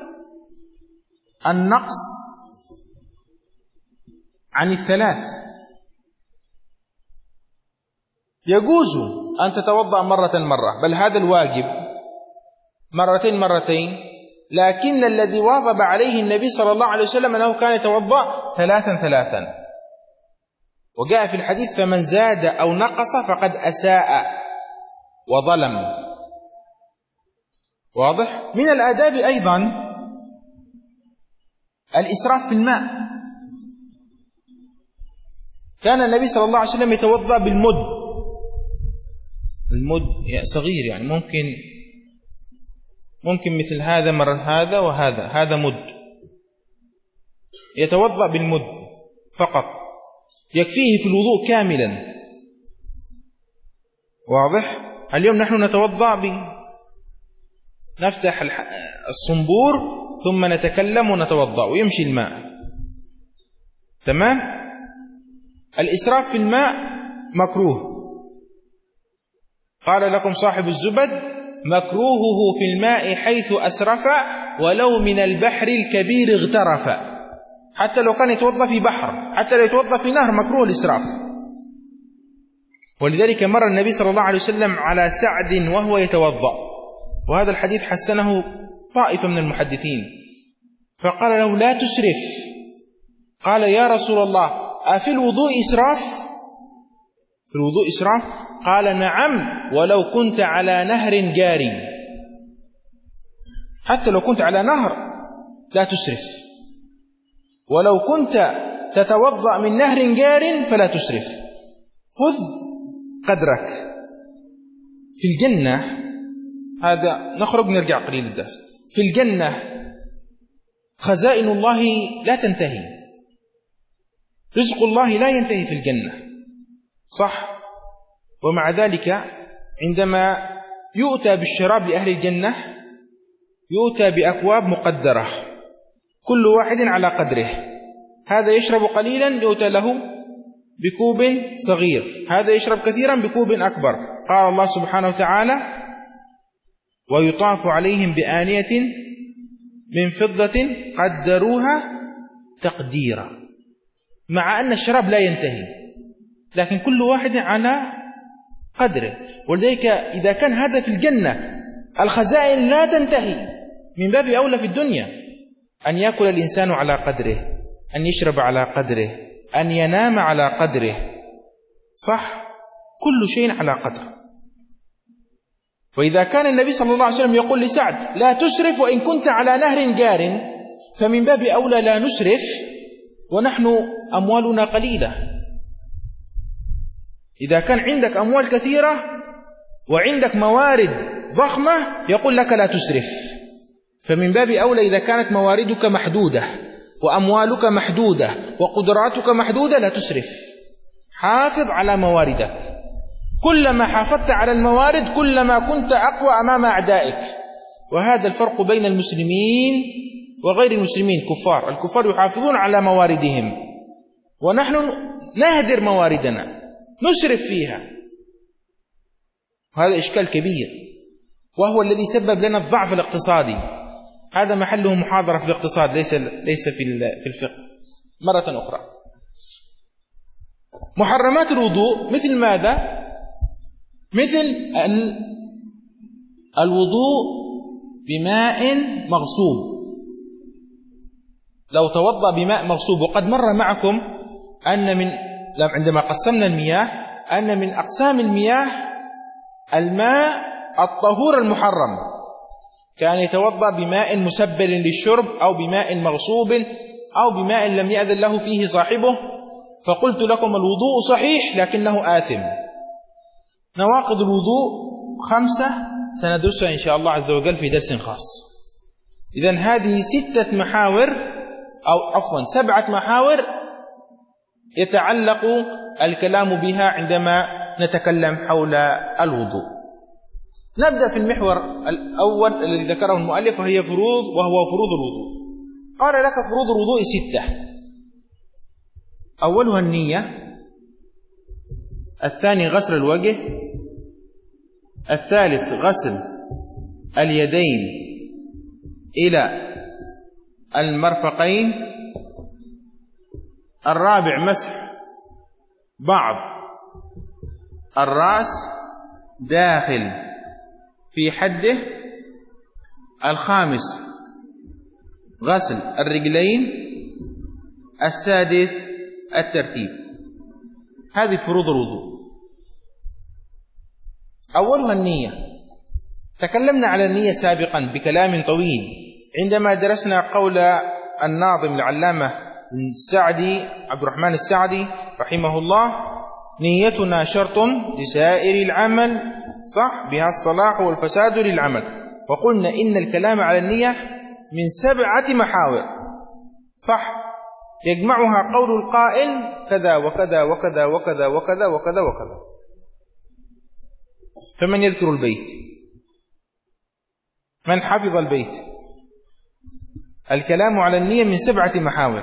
النقص عن الثلاث، يجوز أن تتوضأ مرة مرة، بل هذا الواجب، مرتين مرتين، لكن الذي واظب عليه النبي صلى الله عليه وسلم أنه كان يتوضأ ثلاثا ثلاثا. وجاء في الحديث فمن زاد أو نقص فقد أساء وظلم. واضح؟ من الآداب أيضا الإسراف في الماء. كان النبي صلى الله عليه وسلم يتوضأ بالمد، المد صغير، يعني ممكن ممكن مثل هذا مرة هذا وهذا، هذا مد، يتوضأ بالمد فقط، يكفيه في الوضوء كاملا. واضح؟ اليوم نحن نتوضأ نفتح الصنبور ثم نتكلم ونتوضأ ويمشي الماء. تمام؟ الإسراف في الماء مكروه. قال لكم صاحب الزبد: مكروهه في الماء حيث أسرف ولو من البحر الكبير اغترف. حتى لو كان يتوضأ في بحر، حتى لو يتوضأ في نهر، مكروه الإسراف. ولذلك مر النبي صلى الله عليه وسلم على سعد وهو يتوضأ، وهذا الحديث حسنه طائفة من المحدثين، فقال له: لا تسرف. قال: يا رسول الله، أفي الوضوء إسراف؟ في الوضوء إسراف؟ قال: نعم، ولو كنت على نهر جاري. حتى لو كنت على نهر لا تسرف، ولو كنت تتوضأ من نهر جار فلا تسرف. خذ قدرك. في الجنة، هذا نخرج نرجع قليل الدرس، في الجنة خزائن الله لا تنتهي، رزق الله لا ينتهي في الجنة، صح؟ ومع ذلك عندما يؤتى بالشراب لأهل الجنة يؤتى بأكواب مقدرة، كل واحد على قدره. هذا يشرب قليلا يؤتى له بكوب صغير، هذا يشرب كثيرا بكوب أكبر. قال الله سبحانه وتعالى: ويطاف عليهم بآنية من فضة قدروها تقديرا. مع أن الشراب لا ينتهي، لكن كل واحد على قدره. ولذلك إذا كان هذا في الجنة الخزائن لا تنتهي، من باب أولى في الدنيا أن يأكل الإنسان على قدره، أن يشرب على قدره، أن ينام على قدره، صح؟ كل شيء على قدر. وإذا كان النبي صلى الله عليه وسلم يقول لسعد: لا تسرف وإن كنت على نهر جار، فمن باب أولى لا نسرف ونحن أموالنا قليلة. إذا كان عندك أموال كثيرة وعندك موارد ضخمة يقول لك لا تسرف، فمن باب أولى إذا كانت مواردك محدودة وأموالك محدودة وقدراتك محدودة لا تسرف. حافظ على مواردك، كلما حافظت على الموارد كلما كنت أقوى أمام أعدائك. وهذا الفرق بين المسلمين وغير المسلمين. كفار الكفار يحافظون على مواردهم، ونحن نهدر مواردنا، نسرف فيها. هذا إشكال كبير، وهو الذي سبب لنا الضعف الاقتصادي. هذا محله محاضرة في الاقتصاد، ليس ليس في الفقه. مرة أخرى، محرمات الوضوء مثل ماذا؟ مثل الوضوء بماء مغصوب. لو توضأ بماء مغصوب، وقد مر معكم أن من عندما قسمنا المياه أن من أقسام المياه الماء الطهور المحرم، كان يتوضأ بماء مسبل للشرب أو بماء مغصوب أو بماء لم يأذن له فيه صاحبه. فقلت لكم الوضوء صحيح لكنه آثم. نواقض الوضوء خمسة سندرسها إن شاء الله عز وجل في درس خاص. إذن هذه ستة محاور أو عفوا سبعة محاور يتعلق الكلام بها عندما نتكلم حول الوضوء. نبدأ في المحور الأول الذي ذكره المؤلف، وهي فروض وهو فروض الوضوء. قال لك فروض الوضوء ستة: أولها النية، الثاني غسل الوجه، الثالث غسل اليدين إلى المرفقين، الرابع مسح بعض الرأس داخل في حده، الخامس غسل الرجلين، السادس الترتيب. هذه فروض الوضوء. أولها النية. تكلمنا على النية سابقا بكلام طويل عندما درسنا قول الناظم العلامة السعدي عبد الرحمن السعدي رحمه الله: نيتنا شرط لسائر العمل، صح، بها الصلاح والفساد للعمل. وقلنا إن الكلام على النية من سبعة محاور، صح، يجمعها قول القائل كذا وكذا وكذا وكذا وكذا وكذا وكذا. فمن يذكر البيت؟ من حفظ البيت. الكلام على النية من سبعة محاور.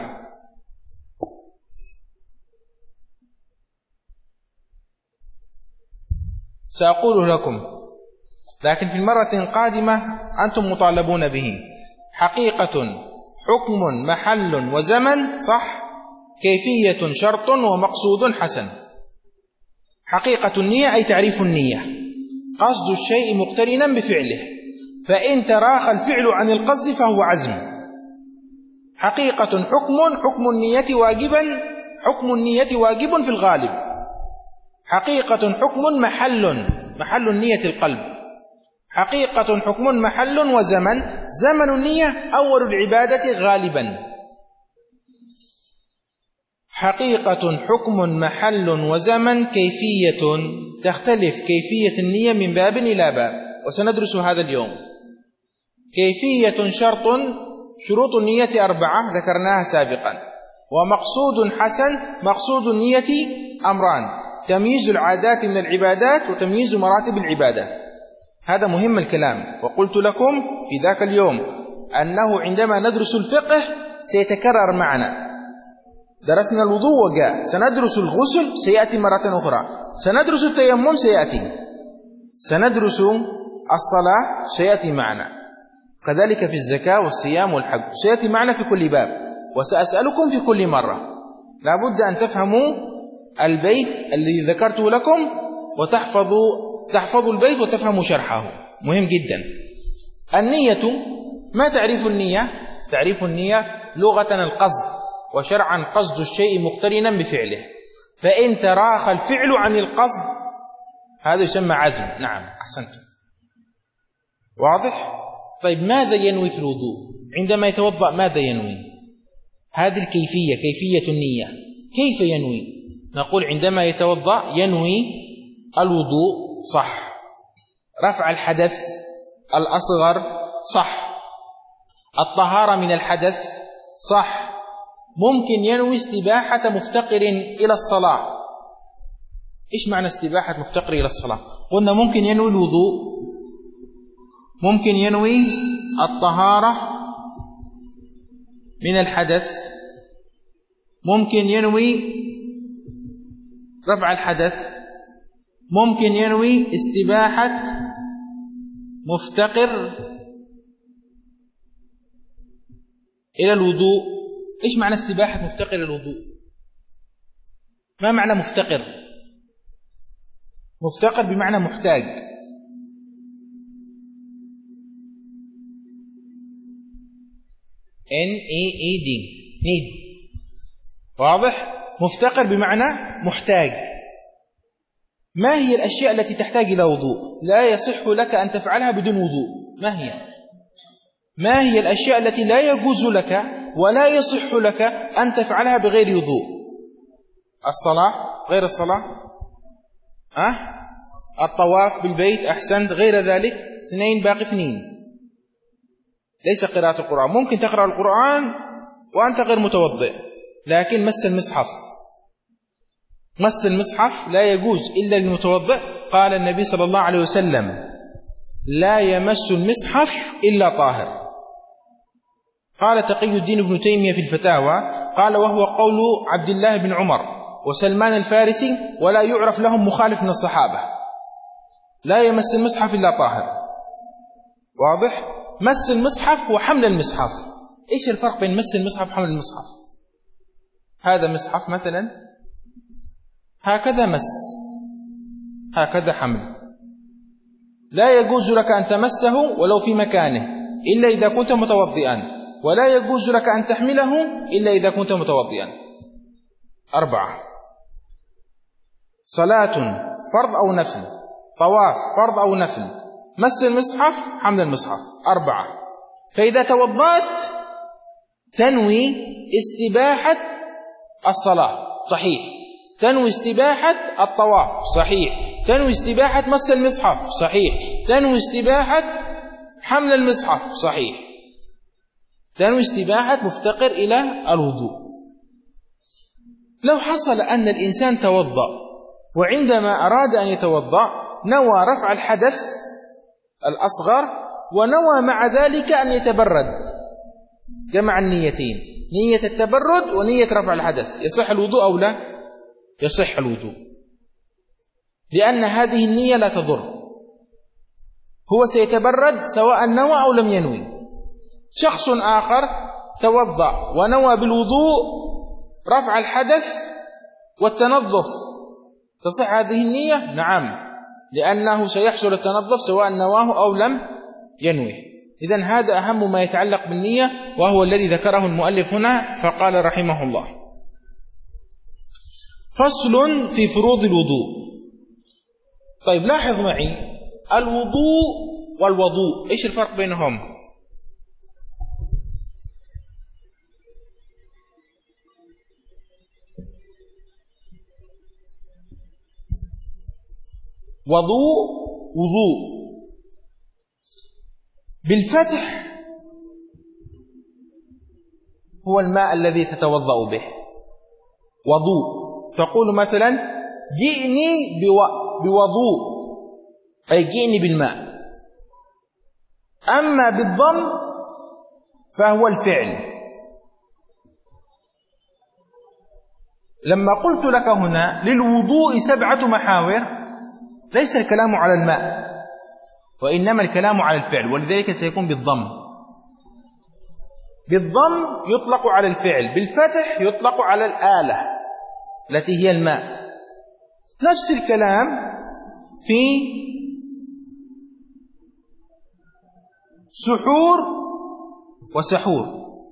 سأقوله لكم، لكن في المرة القادمة أنتم مطالبون به. حقيقة، حكم، محل وزمن، صح. كيفية، شرط، ومقصود حسن. حقيقة النية أي تعريف النية، قصد الشيء مقترنا بفعله، فإن تراخى الفعل عن القصد فهو عزم. حقيقة، حكم، حكم النية واجبا، حكم النية واجب في الغالب. حقيقة، حكم، محل، محل النية القلب. حقيقة، حكم، محل، وزمن، زمن النية أول العبادة غالبا. حقيقة، حكم، محل، وزمن. كيفية، تختلف كيفية النية من باب إلى باب، وسندرس هذا اليوم. كيفية، شرط، شروط النية أربعة ذكرناها سابقا. ومقصود حسن، مقصود النية أمران: تمييز العادات من العبادات، وتمييز مراتب العبادة. هذا مهم الكلام. وقلت لكم في ذاك اليوم أنه عندما ندرس الفقه سيتكرر معنا. درسنا الوضوء وجاء، سندرس الغسل سيأتي مرة أخرى، سندرس التيمم سيأتي، سندرس الصلاة سيأتي معنا، كذلك في الزكاة والصيام والحج سيأتي معنا في كل باب. وسأسألكم في كل مرة. لابد أن تفهموا البيت الذي ذكرته لكم، وتحفظوا تحفظوا البيت وتفهموا شرحه، مهم جدا. النية، ما تعريف النية؟ تعريف النية لغة القصد، وشرعا قصد الشيء مقترنا بفعله، فإن تراخى الفعل عن القصد هذا يسمى عزم. نعم، أحسنت، واضح. طيب، ماذا ينوي في الوضوء؟ عندما يتوضأ ماذا ينوي؟ هذه الكيفية، كيفية النية. كيف ينوي؟ نقول عندما يتوضأ ينوي الوضوء، صح. رفع الحدث الأصغر، صح. الطهارة من الحدث، صح. ممكن ينوي استباحة مفتقر إلى الصلاة. إيش معنى استباحة مفتقر إلى الصلاة؟ قلنا ممكن ينوي الوضوء، ممكن ينوي الطهارة من الحدث، ممكن ينوي رفع الحدث، ممكن ينوي استباحة مفتقر إلى الوضوء. إيش معنى استباحة مفتقر إلى الوضوء؟ ما معنى مفتقر؟ مفتقر بمعنى محتاج. N E E D need. واضح؟ مفتقر بمعنى محتاج. ما هي الأشياء التي تحتاج إلى وضوء لا يصح لك أن تفعلها بدون وضوء؟ ما هي؟ ما هي الأشياء التي لا يجوز لك ولا يصح لك أن تفعلها بغير وضوء؟ الصلاة، غير الصلاة، أه؟ الطواف بالبيت، أحسنت. غير ذلك اثنين، باقي اثنين. ليس قراءة القرآن، ممكن تقرأ القرآن وأنت غير متوضئ، لكن مس المصحف، مس المصحف لا يجوز إلا للمتوضئ. قال النبي صلى الله عليه وسلم: لا يمس المصحف إلا طاهر. قال تقي الدين ابن تيمية في الفتاوى، قال وهو قول عبد الله بن عمر وسلمان الفارسي، ولا يعرف لهم مخالف من الصحابة. لا يمس المصحف إلا طاهر. واضح؟ مس المصحف وحمل المصحف. إيش الفرق بين مس المصحف وحمل المصحف؟ هذا مصحف مثلا، هكذا مس، هكذا حمل. لا يجوز لك أن تمسه ولو في مكانه إلا إذا كنت متوضئا، ولا يجوز لك أن تحمله إلا إذا كنت متوضئا. أربعة: صلاة فرض أو نفل، طواف فرض أو نفل، مس المصحف، حمل المصحف. أربعة. فإذا توضأت تنوي استباحة الصلاة، صحيح. تنوي استباحة الطواف، صحيح. تنوي استباحة مس المصحف، صحيح. تنوي استباحة حمل المصحف، صحيح. تنوي استباحة مفتقر إلى الوضوء. لو حصل أن الإنسان توضأ وعندما أراد أن يتوضأ نوى رفع الحدث الأصغر ونوى مع ذلك أن يتبرد، جمع النيتين، نية التبرد ونية رفع الحدث، يصح الوضوء أو لا؟ يصح الوضوء، لأن هذه النية لا تضر. هو سيتبرد سواء نوى أو لم ينوي. شخص آخر توضأ ونوى بالوضوء رفع الحدث والتنظف، تصح هذه النية؟ نعم، لأنه سيحصل التنظف سواء نواه أو لم ينوي. إذن هذا أهم ما يتعلق بالنية، وهو الذي ذكره المؤلف هنا، فقال رحمه الله: فصل في فروض الوضوء. طيب لاحظ معي، الوضوء والوضوء إيش الفرق بينهم؟ وضوء وضوء بالفتح هو الماء الذي تتوضأ به. وضوء تقول مثلا جئني بوضوء، أي جئني بالماء. أما بالضم فهو الفعل. لما قلت لك هنا للوضوء سبعة محاور، ليس الكلام على الماء، وإنما الكلام على الفعل، ولذلك سيكون بالضم. بالضم يطلق على الفعل، بالفتح يطلق على الآلة التي هي الماء. نفس الكلام في سحور وسحور.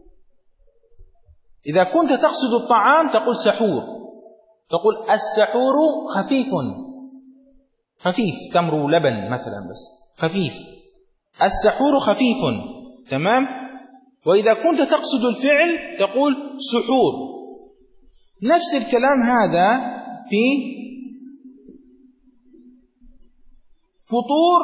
إذا كنت تقصد الطعام تقول سحور، تقول السحور خفيف، خفيف، تمر ولبن مثلا، بس خفيف، السحور خفيف، تمام. وإذا كنت تقصد الفعل تقول سحور. نفس الكلام هذا في فطور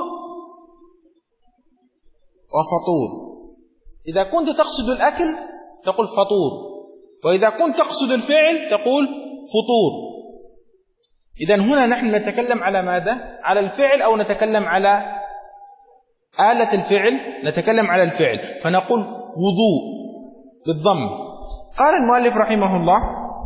وفطور. إذا كنت تقصد الأكل تقول فطور، وإذا كنت تقصد الفعل تقول فطور. إذن هنا نحن نتكلم على ماذا؟ على الفعل أو نتكلم على آلة الفعل؟ نتكلم على الفعل، فنقول وضوء بالضم. قال المؤلف رحمه الله: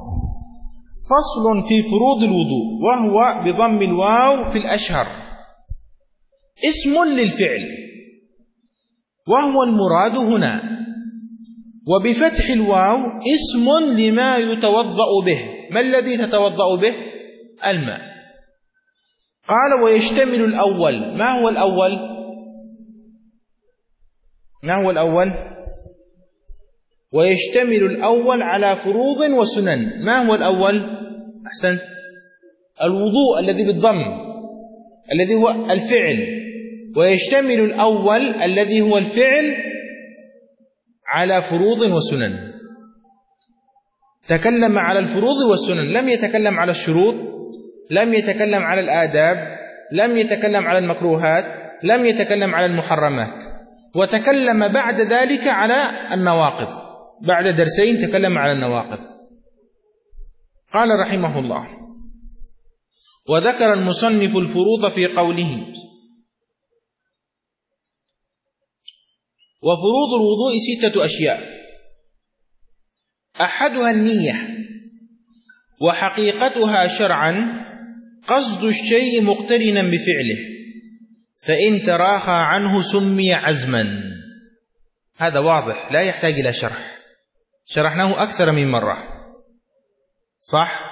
فصل في فروض الوضوء، وهو بضم الواو في الأشهر اسم للفعل، وهو المراد هنا، وبفتح الواو اسم لما يتوضأ به. ما الذي تتوضأ به؟ الماء. قال: ويشتمل الأول. ما هو الأول؟ ما هو الأول؟ ويشتمل الأول على فروض وسنن. ما هو الأول؟ أحسنت، الوضوء الذي بالضم الذي هو الفعل. ويشتمل الأول الذي هو الفعل على فروض وسنن. تكلم على الفروض والسنن، لم يتكلم على الشروط، لم يتكلم على الآداب، لم يتكلم على المكروهات، لم يتكلم على المحرمات. وتكلم بعد ذلك على النواقض، بعد درسين تكلم على النواقض. قال رحمه الله: وذكر المصنف الفروض في قوله: وفروض الوضوء ستة أشياء، أحدها النية، وحقيقتها شرعا قصد الشيء مقترنا بفعله، فإن تراخى عنه سمي عزما. هذا واضح لا يحتاج إلى شرح، شرحناه أكثر من مرة، صح؟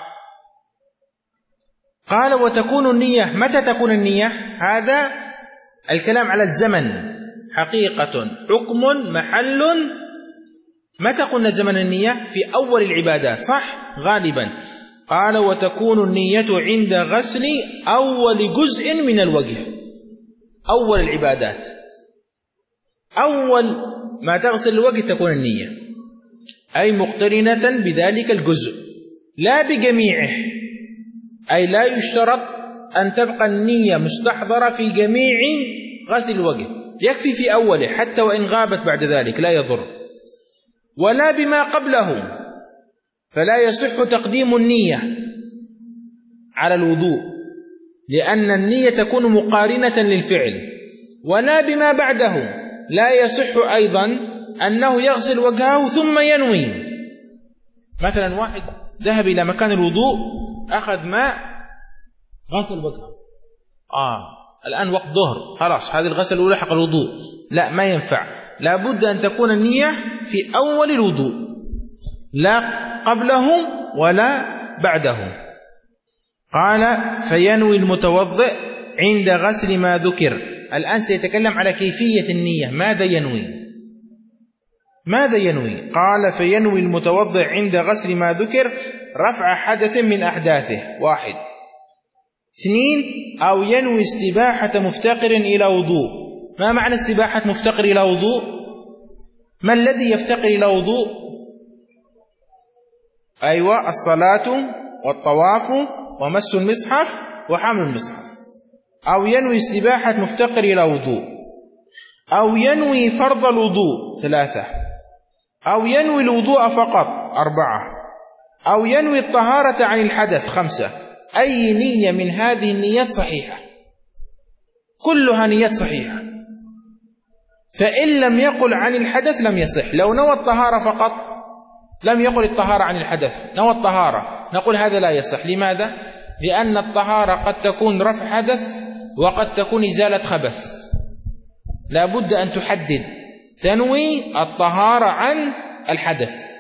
قال: وتكون النية. متى تكون النية؟ هذا الكلام على الزمن. حقيقة، حكم، محل. متى قلنا زمن النية؟ في أول العبادات، صح؟ غالبا. قال: وتكون النية عند غسل أول جزء من الوجه. أول العبادات، أول ما تغسل الوجه تكون النية، أي مقترنة بذلك الجزء، لا بجميعه. أي لا يشترط أن تبقى النية مستحضرة في جميع غسل الوجه، يكفي في أوله حتى وإن غابت بعد ذلك لا يضر. ولا بما قبله، فلا يصح تقديم النية على الوضوء، لأن النية تكون مقارنة للفعل. ولا بما بعده، لا يصح أيضا أنه يغسل وجهه ثم ينوي. مثلا واحد ذهب إلى مكان الوضوء، أخذ ماء، غسل وجهه، آه الآن وقت ظهر، خلاص هذه الغسل الأولى حق الوضوء، لا ما ينفع، لابد أن تكون النية في أول الوضوء، لا قبله ولا بعده. قال فينوي المتوضئ عند غسل ما ذكر. الآن سيتكلم على كيفية النية، ماذا ينوي ماذا ينوي قال فينوي المتوضئ عند غسل ما ذكر رفع حدث من أحداثه، واحد. اثنين، أو ينوي استباحة مفتقر إلى وضوء. ما معنى استباحة مفتقر إلى وضوء؟ ما الذي يفتقر إلى وضوء؟ أيوة، الصلاة والطواف ومس المصحف وحمل المصحف. أو ينوي استباحة مفتقر إلى وضوء، أو ينوي فرض الوضوء، ثلاثة. أو ينوي الوضوء فقط، أربعة. أو ينوي الطهارة عن الحدث، خمسة. أي نية من هذه النيات صحيحة، كلها نيات صحيحة. فإن لم يقل عن الحدث لم يصح. لو نوى الطهارة فقط، لم يقل الطهارة عن الحدث، نوى الطهارة، نقول هذا لا يصح. لماذا؟ لأن الطهارة قد تكون رفع حدث وقد تكون إزالة خبث، لا بد أن تحدد، تنوي الطهارة عن الحدث.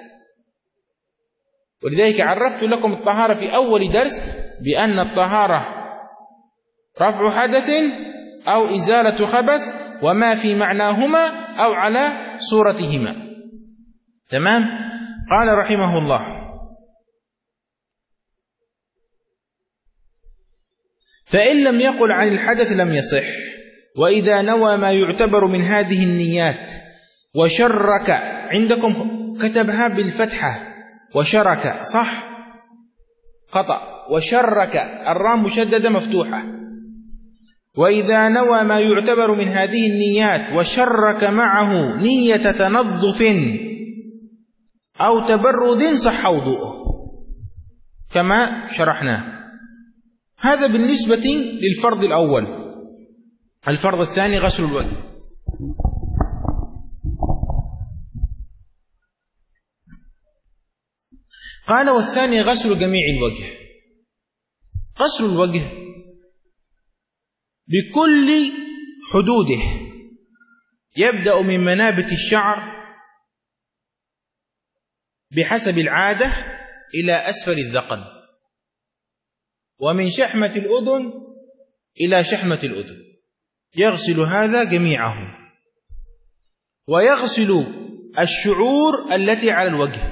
ولذلك عرفت لكم الطهارة في أول درس بأن الطهارة رفع حدث أو إزالة خبث وما في معناهما أو على صورتهما. تمام؟ قال رحمه الله فإن لم يقل عن الحدث لم يصح. وإذا نوى ما يعتبر من هذه النيات وشرك، عندكم كتبها بالفتحة وشرك، صح؟ خطأ، وشرك، الراء مشددة مفتوحة. وإذا نوى ما يعتبر من هذه النيات وشرك معه نية تنظف أو تبرد صح وضوءه كما شرحناه. هذا بالنسبة للفرض الأول. الفرض الثاني غسل الوجه. قال والثاني غسل جميع الوجه. غسل الوجه بكل حدوده، يبدأ من منابت الشعر بحسب العادة إلى أسفل الذقن، ومن شحمة الأذن إلى شحمة الأذن، يغسل هذا جميعه. ويغسل الشعور التي على الوجه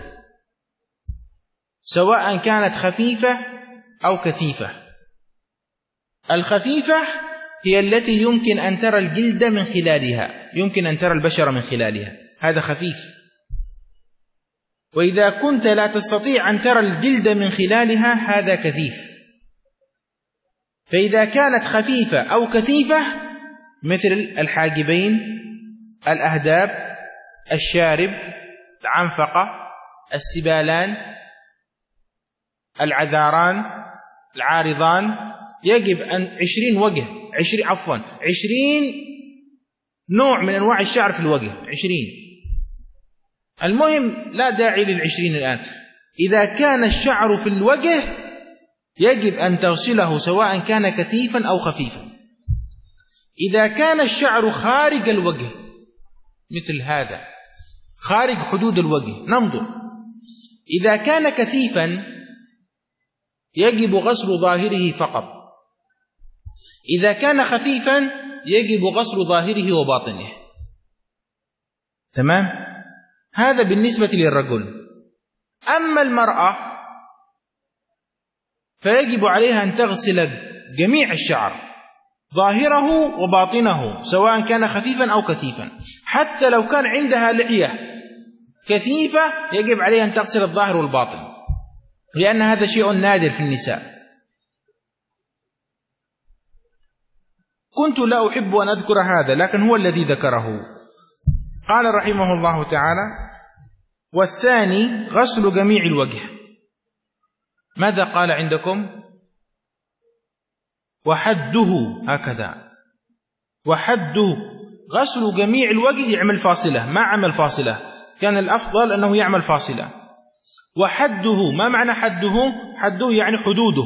سواء كانت خفيفة أو كثيفة. الخفيفة هي التي يمكن أن ترى الجلد من خلالها، يمكن أن ترى البشرة من خلالها، هذا خفيف. وإذا كنت لا تستطيع أن ترى الجلد من خلالها هذا كثيف. فإذا كانت خفيفة أو كثيفة مثل الحاجبين، الأهداب، الشارب، العنفقة، السبالان، العذاران، العارضان، يجب أن عشرين وجه، عشرين عفوا عشرين نوع من أنواع الشعر في الوجه، عشرين. المهم لا داعي للعشرين الآن. إذا كان الشعر في الوجه يجب أن تغسله سواء كان كثيفا أو خفيفا. إذا كان الشعر خارج الوجه مثل هذا، خارج حدود الوجه، ننظر. إذا كان كثيفا يجب غسل ظاهره فقط. إذا كان خفيفا يجب غسل ظاهره وباطنه. تمام؟ هذا بالنسبة للرجل. أما المرأة فيجب عليها أن تغسل جميع الشعر، ظاهره وباطنه، سواء كان خفيفا أو كثيفا. حتى لو كان عندها لحية كثيفة يجب عليها أن تغسل الظاهر والباطن، لأن هذا شيء نادر في النساء. كنت لا أحب أن أذكر هذا لكن هو الذي ذكره. قال رحمه الله تعالى والثاني غسل جميع الوجه. ماذا قال عندكم؟ وحده، هكذا، وحده غسل جميع الوجه يعمل فاصلة، ما عمل فاصلة، كان الأفضل أنه يعمل فاصلة. وحده، ما معنى حده؟ حده يعني حدوده،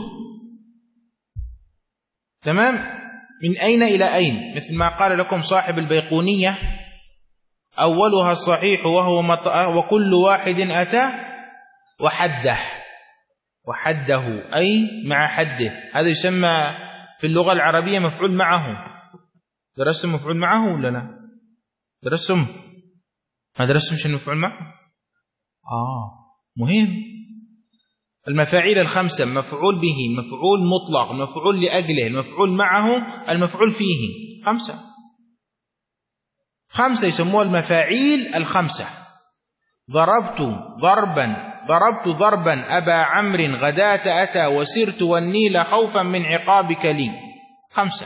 تمام؟ من أين إلى أين؟ مثل ما قال لكم صاحب البيقونية: أولها الصحيح وهو مطأ وكل واحد أتى وحده. وحده أي مع حده، هذا يسمى في اللغة العربية مفعول معه. درستم مفعول معه ولا لا؟ درستم؟ ما درستم شنو مفعول معه؟ آه مهم. المفاعيل الخمسة: مفعول به، مفعول مطلق، مفعول لأجله، المفعول معه، المفعول فيه. خمسة خمسة يسموها المفاعيل الخمسة. ضربت ضربا، ضربت ضربا أبا عمرو غداة أتى، وسرت والنيل خوفا من عقابك لي. خمسة.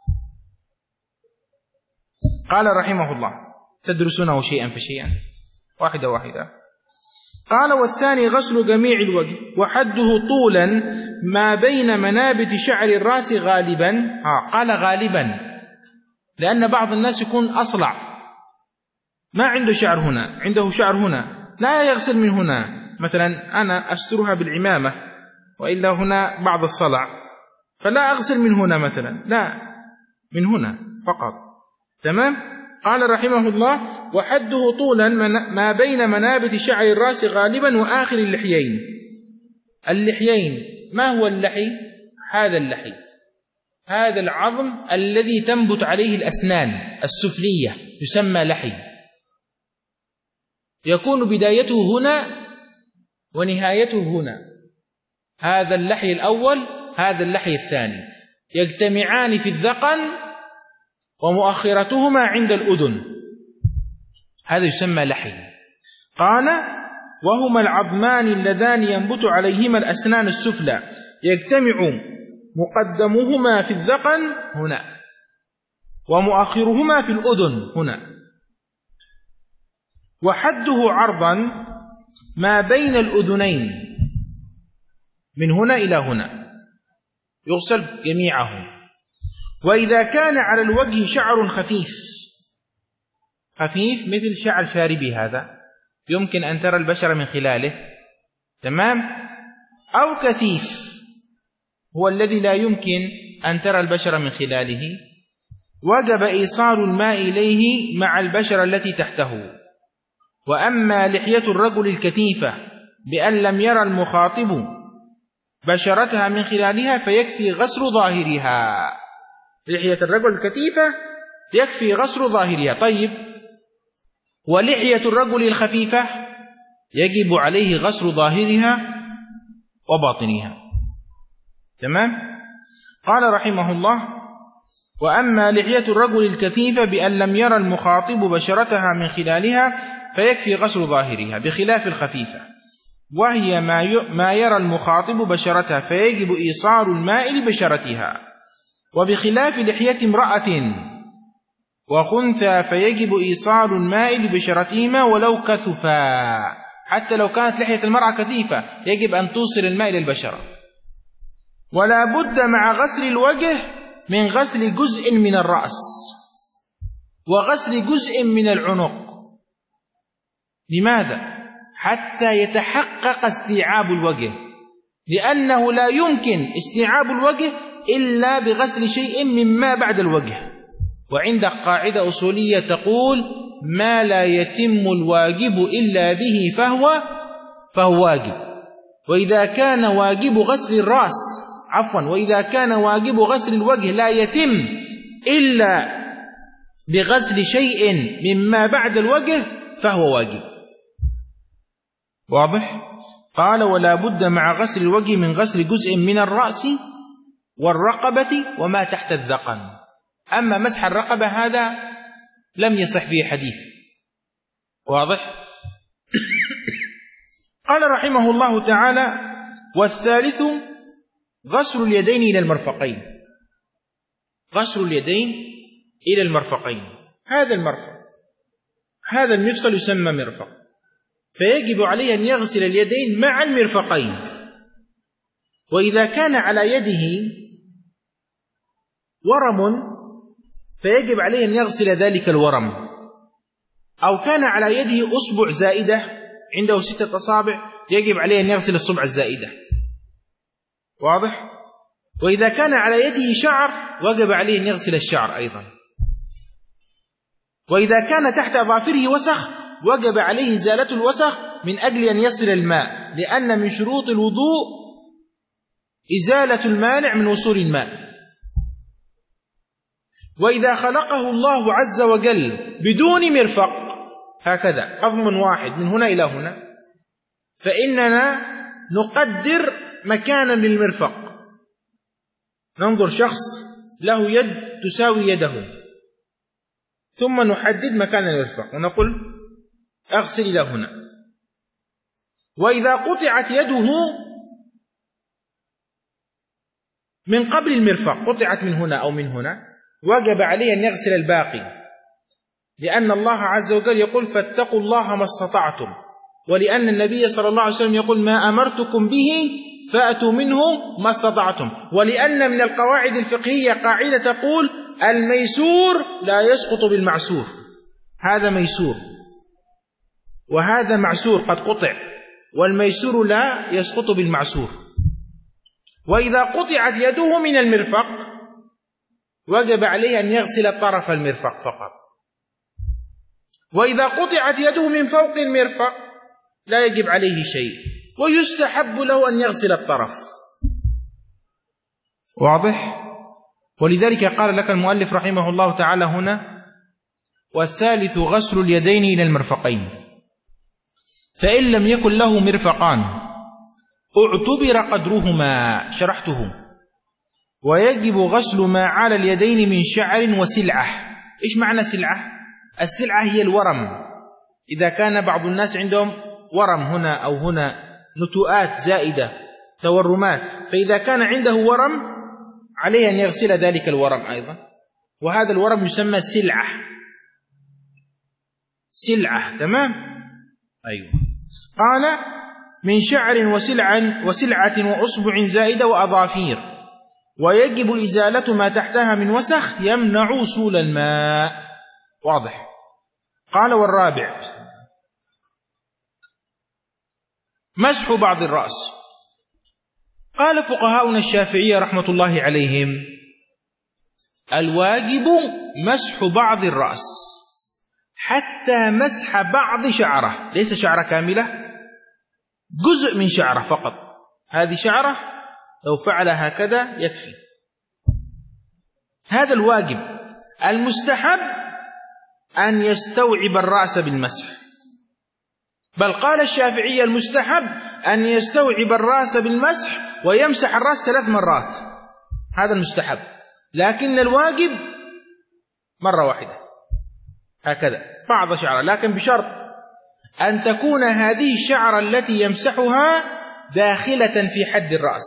قال رحمه الله: تدرسونه شيئا فشيئا واحدة واحدة. قال: والثاني غسل جميع الوجه، وحده طولا ما بين منابت شعر الرأس غالبا. ها قال غالبا لأن بعض الناس يكون أصلع، ما عنده شعر هنا، عنده شعر هنا، لا يغسل من هنا. مثلا أنا أسترها بالعمامة وإلا هنا بعض الصلع، فلا أغسل من هنا مثلا، لا، من هنا فقط. تمام؟ قال رحمه الله: وحده طولا ما بين منابت شعر الرأس غالبا وآخر اللحيين. اللحيين ما هو اللحي؟ هذا اللحي، هذا العظم الذي تنبت عليه الأسنان السفلية يسمى لحي، يكون بدايته هنا ونهايته هنا. هذا اللحي الأول، هذا اللحي الثاني، يجتمعان في الذقن ومؤخرتهما عند الأذن، هذا يسمى لحي. قال: وهما العظمان اللذان ينبت عليهما الأسنان السفلى، يجتمع مقدمهما في الذقن هنا ومؤخرهما في الأذن هنا. وحده عرضا ما بين الأذنين من هنا إلى هنا، يغسل جميعهم. وإذا كان على الوجه شعر خفيف، خفيف مثل شعر شاربي، هذا يمكن أن ترى البشرة من خلاله، تمام؟ أو كثيف هو الذي لا يمكن أن ترى البشرة من خلاله، وجب إيصال الماء إليه مع البشرة التي تحته. وأما لحية الرجل الكثيفة بأن لم يرى المخاطب بشرتها من خلالها فيكفي غسل ظاهرها. لحية الرجل الكثيفة يكفي غسل ظاهرها. طيب، ولحية الرجل الخفيفة يجب عليه غسل ظاهرها وباطنها. تمام؟ قال رحمه الله: وأما لحية الرجل الكثيفة بأن لم يرى المخاطب بشرتها من خلالها فيكفي غسل ظاهرها، بخلاف الخفيفة وهي ما يرى المخاطب بشرتها فيجب إيصال الماء لبشرتها، وبخلاف لحية امرأة وخنثى فيجب إيصال الماء لبشرتهما ولو كثفا. حتى لو كانت لحية المرأة كثيفة يجب أن توصل الماء للبشرة. ولا بد مع غسل الوجه من غسل جزء من الرأس وغسل جزء من العنق. لماذا؟ حتى يتحقق استيعاب الوجه، لأنه لا يمكن استيعاب الوجه إلا بغسل شيء مما بعد الوجه. وعندك قاعدة أصولية تقول: ما لا يتم الواجب إلا به فهو فهو واجب. وإذا كان واجب غسل الرأس عفوا وإذا كان واجب غسل الوجه لا يتم إلا بغسل شيء مما بعد الوجه فهو واجب. واضح؟ قال: ولا بد مع غسل الوجه من غسل جزء من الرأس والرقبة وما تحت الذقن. أما مسح الرقبة هذا لم يصح فيه حديث. واضح؟ قال رحمه الله تعالى: والثالث غسل اليدين إلى المرفقين. غسل اليدين إلى المرفقين، هذا المرفق، هذا المفصل يسمى مرفق، فيجب عليه أن يغسل اليدين مع المرفقين. وإذا كان على يده ورم فيجب عليه أن يغسل ذلك الورم، أو كان على يده أصبع زائدة عنده ستة أصابع يجب عليه أن يغسل الصبع الزائدة. واضح؟ وإذا كان على يده شعر وجب عليه أن يغسل الشعر أيضا. وإذا كان تحت أظافره وسخ وجب عليه إزالة الوسخ من أجل أن يصل الماء، لأن من شروط الوضوء إزالة المانع من وصول الماء. وإذا خلقه الله عز وجل بدون مرفق هكذا قضم واحد من هنا إلى هنا، فإننا نقدر مكانا للمرفق، ننظر شخص له يد تساوي يده ثم نحدد مكان المرفق ونقول أغسل إلى هنا. وإذا قطعت يده من قبل المرفق، قطعت من هنا أو من هنا، وجب عليه أن يغسل الباقي، لأن الله عز وجل يقول فاتقوا الله ما استطعتم، ولأن النبي صلى الله عليه وسلم يقول ما أمرتكم به فأتوا منه ما استطعتم، ولأن من القواعد الفقهية قاعدة تقول الميسور لا يسقط بالمعسور، هذا ميسور وهذا معسور قد قطع، والميسور لا يسقط بالمعسور. وإذا قطعت يده من المرفق وجب عليه أن يغسل طرف المرفق فقط. وإذا قطعت يده من فوق المرفق لا يجب عليه شيء، ويستحب له أن يغسل الطرف. واضح؟ ولذلك قال لك المؤلف رحمه الله تعالى هنا والثالث غسل اليدين إلى المرفقين، فإن لم يكن له مرفقان اعتبر قدرهما، شرحته، ويجب غسل ما على اليدين من شعر وسلعة. إيش معنى سلعة؟ السلعة هي الورم، إذا كان بعض الناس عندهم ورم هنا أو هنا، نتوءات زائدة، تورمات، فإذا كان عنده ورم عليه أن يغسل ذلك الورم أيضا، وهذا الورم يسمى سلعة. سلعة، تمام؟ أيوة. قال من شعر وسلعة وسلعة وأصبع زائدة وأظافير، ويجب إزالة ما تحتها من وسخ يمنع وصول الماء. واضح؟ قال والرابع مسح بعض الرأس. قال فقهاؤنا الشافعية رحمة الله عليهم الواجب مسح بعض الرأس حتى مسح بعض شعره، ليس شعره كاملة، جزء من شعره فقط، هذه شعره لو فعل هكذا يكفي، هذا الواجب. المستحب أن يستوعب الرأس بالمسح، بل قال الشافعية المستحب أن يستوعب الرأس بالمسح ويمسح الرأس ثلاث مرات، هذا المستحب، لكن الواجب مرة واحدة هكذا بعض شعره، لكن بشرط أن تكون هذه الشعرة التي يمسحها داخلة في حد الرأس.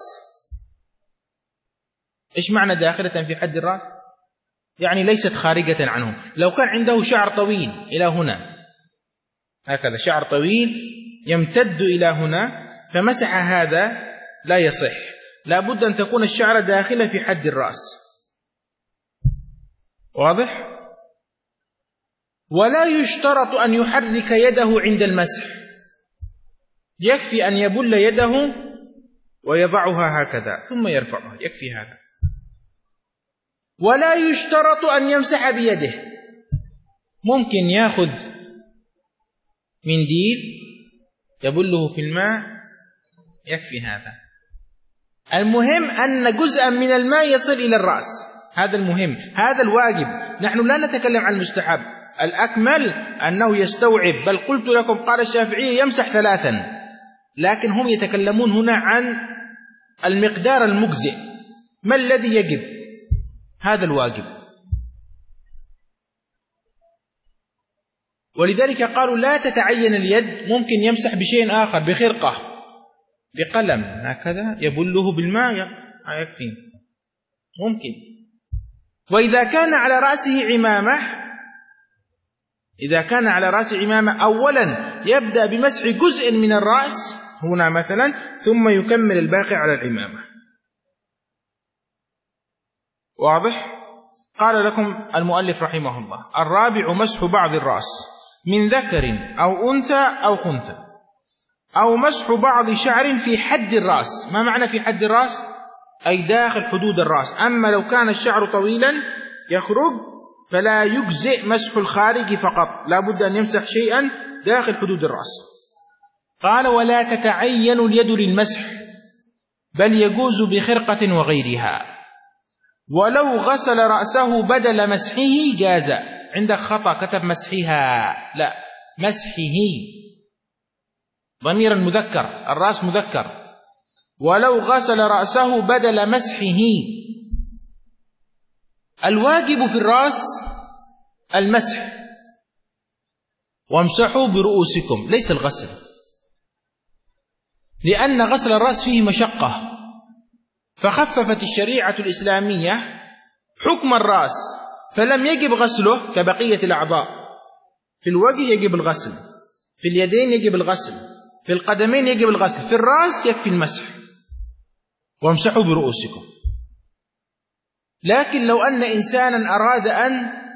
إيش معنى داخلة في حد الرأس؟ يعني ليست خارجة عنه. لو كان عنده شعر طويل إلى هنا هكذا، شعر طويل يمتد إلى هنا، فمسح هذا لا يصح، لا بد أن تكون الشعرة داخلة في حد الرأس. واضح؟ ولا يشترط أن يحرك يده عند المسح، يكفي أن يبل يده ويضعها هكذا ثم يرفعها، يكفي هذا. ولا يشترط أن يمسح بيده، ممكن يأخذ منديل يبله في الماء، يكفي هذا. المهم أن جزءا من الماء يصل إلى الرأس، هذا المهم، هذا الواجب. نحن لا نتكلم عن المستحب، الأكمل أنه يستوعب، بل قلت لكم قال الشافعي يمسح ثلاثا، لكن هم يتكلمون هنا عن المقدار المجزئ، ما الذي يجب؟ هذا الواجب. ولذلك قالوا لا تتعين اليد، ممكن يمسح بشيء آخر، بخرقة، بقلم هكذا يبله بالماء يكفي، ممكن. وإذا كان على رأسه عمامة، إذا كان على رأسه عمامة أولا يبدأ بمسح جزء من الرأس هنا مثلا، ثم يكمل الباقي على العمامة. واضح؟ قال لكم المؤلف رحمه الله: الرابع مسح بعض الرأس من ذكر أو أنثى أو خنثى، أو مسح بعض شعر في حد الرأس. ما معنى في حد الرأس؟ أي داخل حدود الرأس. أما لو كان الشعر طويلا يخرج فلا يجزئ مسح الخارج فقط، لا بد أن يمسح شيئا داخل حدود الرأس. قال: ولا تتعين اليد للمسح، بل يجوز بخرقة وغيرها، ولو غسل رأسه بدل مسحه جاز. عندك خطأ، كتب مسحها، لا، مسحه، ضمير المذكر، الرأس مذكر. ولو غسل رأسه بدل مسحه. الواجب في الرأس المسح، وامسحوا برؤوسكم، ليس الغسل، لأن غسل الرأس فيه مشقة، فخففت الشريعة الإسلامية حكم الرأس، فلم يجب غسله كبقية الأعضاء. في الوجه يجب الغسل، في اليدين يجب الغسل، في القدمين يجب الغسل، في الرأس يكفي المسح. وامسحوا برؤوسكم. لكن لو أن إنسانا أراد أن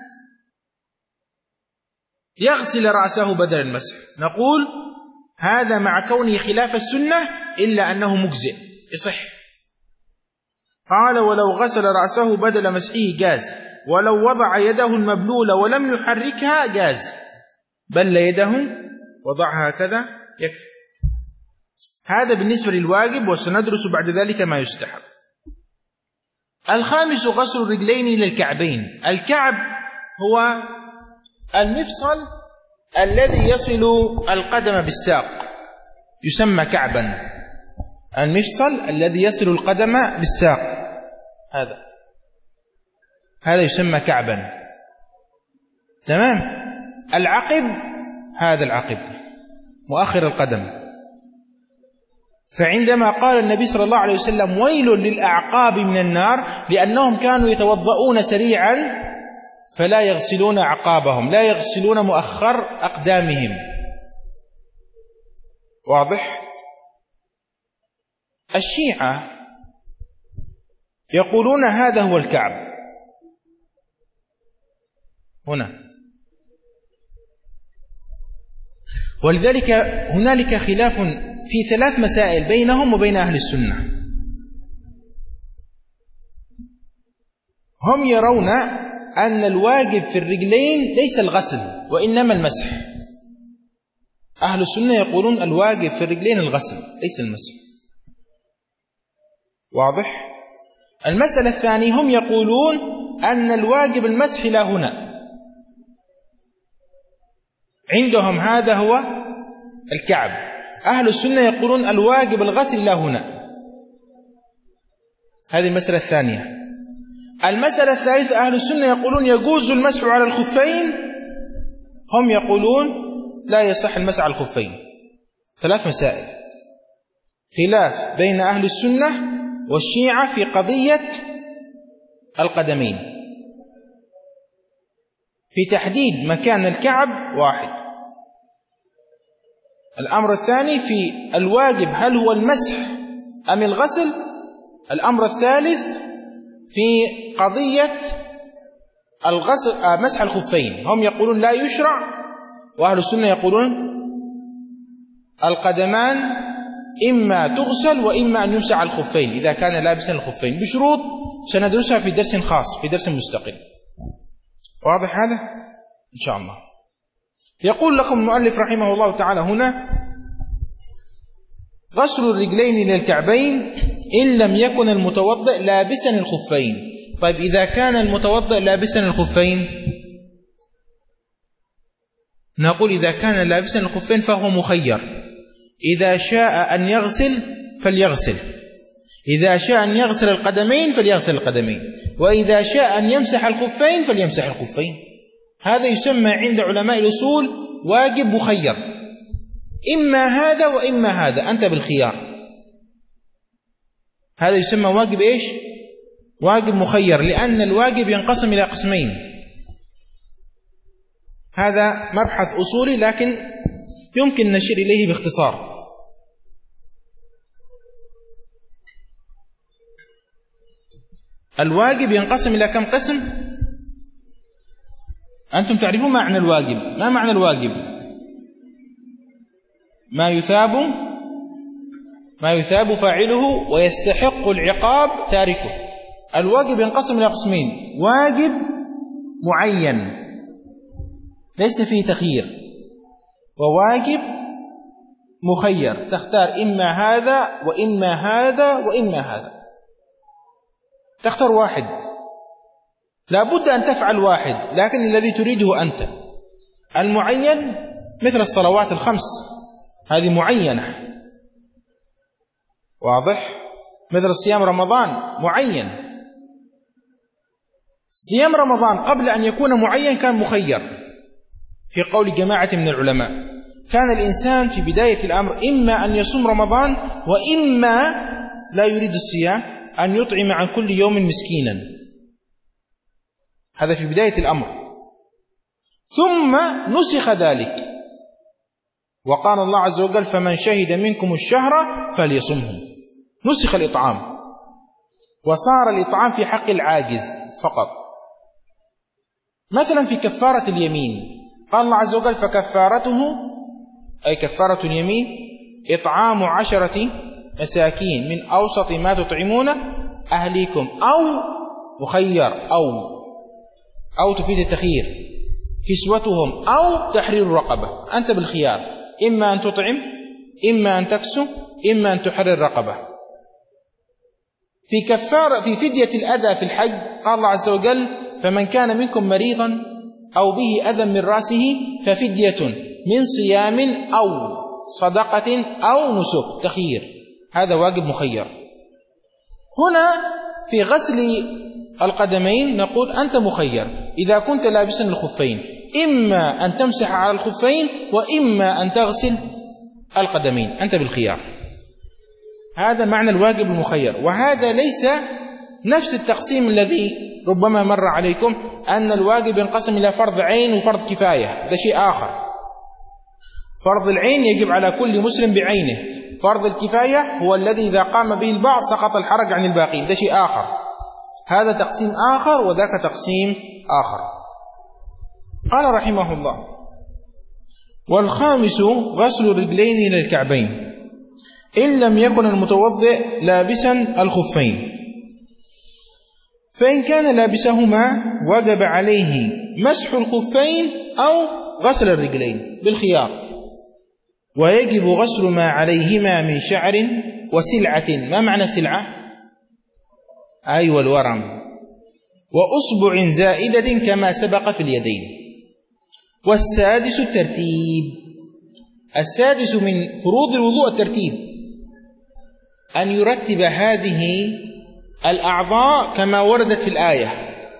يغسل رأسه بدل المسح، نقول هذا مع كونه خلاف السنة إلا أنه مجزئ، يصح. قال: ولو غسل رأسه بدل مسحه جاز، ولو وضع يده المبلولة ولم يحركها جاز، بل يده وضعها هكذا يكفي. هذا بالنسبة للواجب، وسندرس بعد ذلك ما يستحب. الخامس غسل الرجلين إلى الكعبين. الكعب هو المفصل الذي يصل القدم بالساق، يسمى كعبا. المفصل الذي يصل القدم بالساق، هذا هذا يسمى كعبا. تمام. العقب، هذا العقب مؤخر القدم. فعندما قال النبي صلى الله عليه وسلم: ويل للأعقاب من النار، لأنهم كانوا يتوضؤون سريعا فلا يغسلون أعقابهم، لا يغسلون مؤخر أقدامهم. واضح؟ الشيعة يقولون هذا هو الكعب هنا، ولذلك هنالك خلاف في ثلاث مسائل بينهم وبين أهل السنة. هم يرون أن الواجب في الرجلين ليس الغسل وإنما المسح. أهل السنة يقولون الواجب في الرجلين الغسل ليس المسح. واضح؟ المسألة الثانية هم يقولون أن الواجب المسح لا هنا، عندهم هذا هو الكعب. أهل السنة يقولون الواجب الغسل لا هنا. هذه المسألة الثانية. المسألة الثالثة أهل السنة يقولون يجوز المسح على الخفين، هم يقولون لا يصح المسح على الخفين. ثلاث مسائل خلاف بين أهل السنة والشيعة في قضية القدمين. في تحديد مكان الكعب واحد. الأمر الثاني في الواجب هل هو المسح أم الغسل. الأمر الثالث في قضية الغسل مسح الخفين، هم يقولون لا يشرع، وأهل السنة يقولون القدمان إما تغسل وإما أن يمسح الخفين إذا كان لابسا الخفين، بشروط سندرسها في درس خاص، في درس مستقل. واضح هذا؟ إن شاء الله. يقول لكم المؤلف رحمه الله تعالى هنا: غسل الرجلين إلى الكعبين إن لم يكن المتوضئ لابسا الخفين. طيب إذا كان المتوضئ لابسا الخفين، نقول إذا كان لابسا الخفين فهو مخير، إذا شاء أن يغسل فليغسل، إذا شاء أن يغسل القدمين فليغسل القدمين، وإذا شاء أن يمسح الخفين فليمسح الخفين. هذا يسمى عند علماء الأصول واجب مخير، إما هذا وإما هذا، أنت بالخيار. هذا يسمى واجب إيش؟ واجب مخير، لأن الواجب ينقسم إلى قسمين. هذا مبحث أصولي لكن يمكن نشير إليه باختصار. الواجب ينقسم إلى كم قسم؟ أنتم تعرفون معنى الواجب. ما معنى الواجب؟ ما يثاب ما يثاب فاعله ويستحق العقاب تاركه. الواجب ينقسم إلى قسمين: واجب معين ليس فيه تخيير، وواجب مخير تختار إما هذا وإما هذا وإما هذا، تختار واحد، لا بد أن تفعل واحد لكن الذي تريده أنت. المعين مثل الصلوات الخمس، هذه معينة، واضح؟ مثل صيام رمضان معين. صيام رمضان قبل أن يكون معين كان مخير في قول جماعة من العلماء. كان الإنسان في بداية الأمر إما أن يصوم رمضان وإما لا يريد الصيام أن يطعم عن كل يوم مسكينا، هذا في بداية الأمر. ثم نسخ ذلك وقال الله عز وجل: فمن شهد منكم الشهر فليصمه. نسخ الإطعام وصار الإطعام في حق العاجز فقط. مثلا في كفارة اليمين قال الله عز وجل: فكفارته، أي كفارة اليمين، إطعام عشرة مساكين من أوسط ما تطعمون أهليكم، أو مخير، أو أو تفيد التخيير، كسوتهم أو تحرير رقبة، أنت بالخيار، إما أن تطعم إما أن تكسو إما أن تحرر رقبة. في كفارة في فدية الأذى في الحج قال الله عز وجل: فمن كان منكم مريضا أو به أذى من رأسه ففدية من صيام أو صدقة أو نسك، تخيير، هذا واجب مخير. هنا في غسل القدمين نقول أنت مخير إذا كنت لابسا الخفين، إما أن تمسح على الخفين وإما أن تغسل القدمين، أنت بالخيار. هذا معنى الواجب المخير. وهذا ليس نفس التقسيم الذي ربما مر عليكم أن الواجب ينقسم إلى فرض عين وفرض كفاية، هذا شيء آخر. فرض العين يجب على كل مسلم بعينه، فرض الكفاية هو الذي إذا قام به البعض سقط الحرج عن الباقين، ده شيء آخر. هذا تقسيم آخر وذاك تقسيم آخر. قال رحمه الله: والخامس غسل الرجلين إلى الكعبين إن لم يكن المتوضئ لابسا الخفين، فإن كان لابسهما وجب عليه مسح الخفين أو غسل الرجلين بالخيار، ويجب غسل ما عليهما من شعر وسلعة. ما معنى سلعة؟ أيوة الورم، وأصبع زائدة كما سبق في اليدين. والسادس الترتيب، السادس من فروض الوضوء الترتيب، أن يرتب هذه الأعضاء كما وردت في الآية: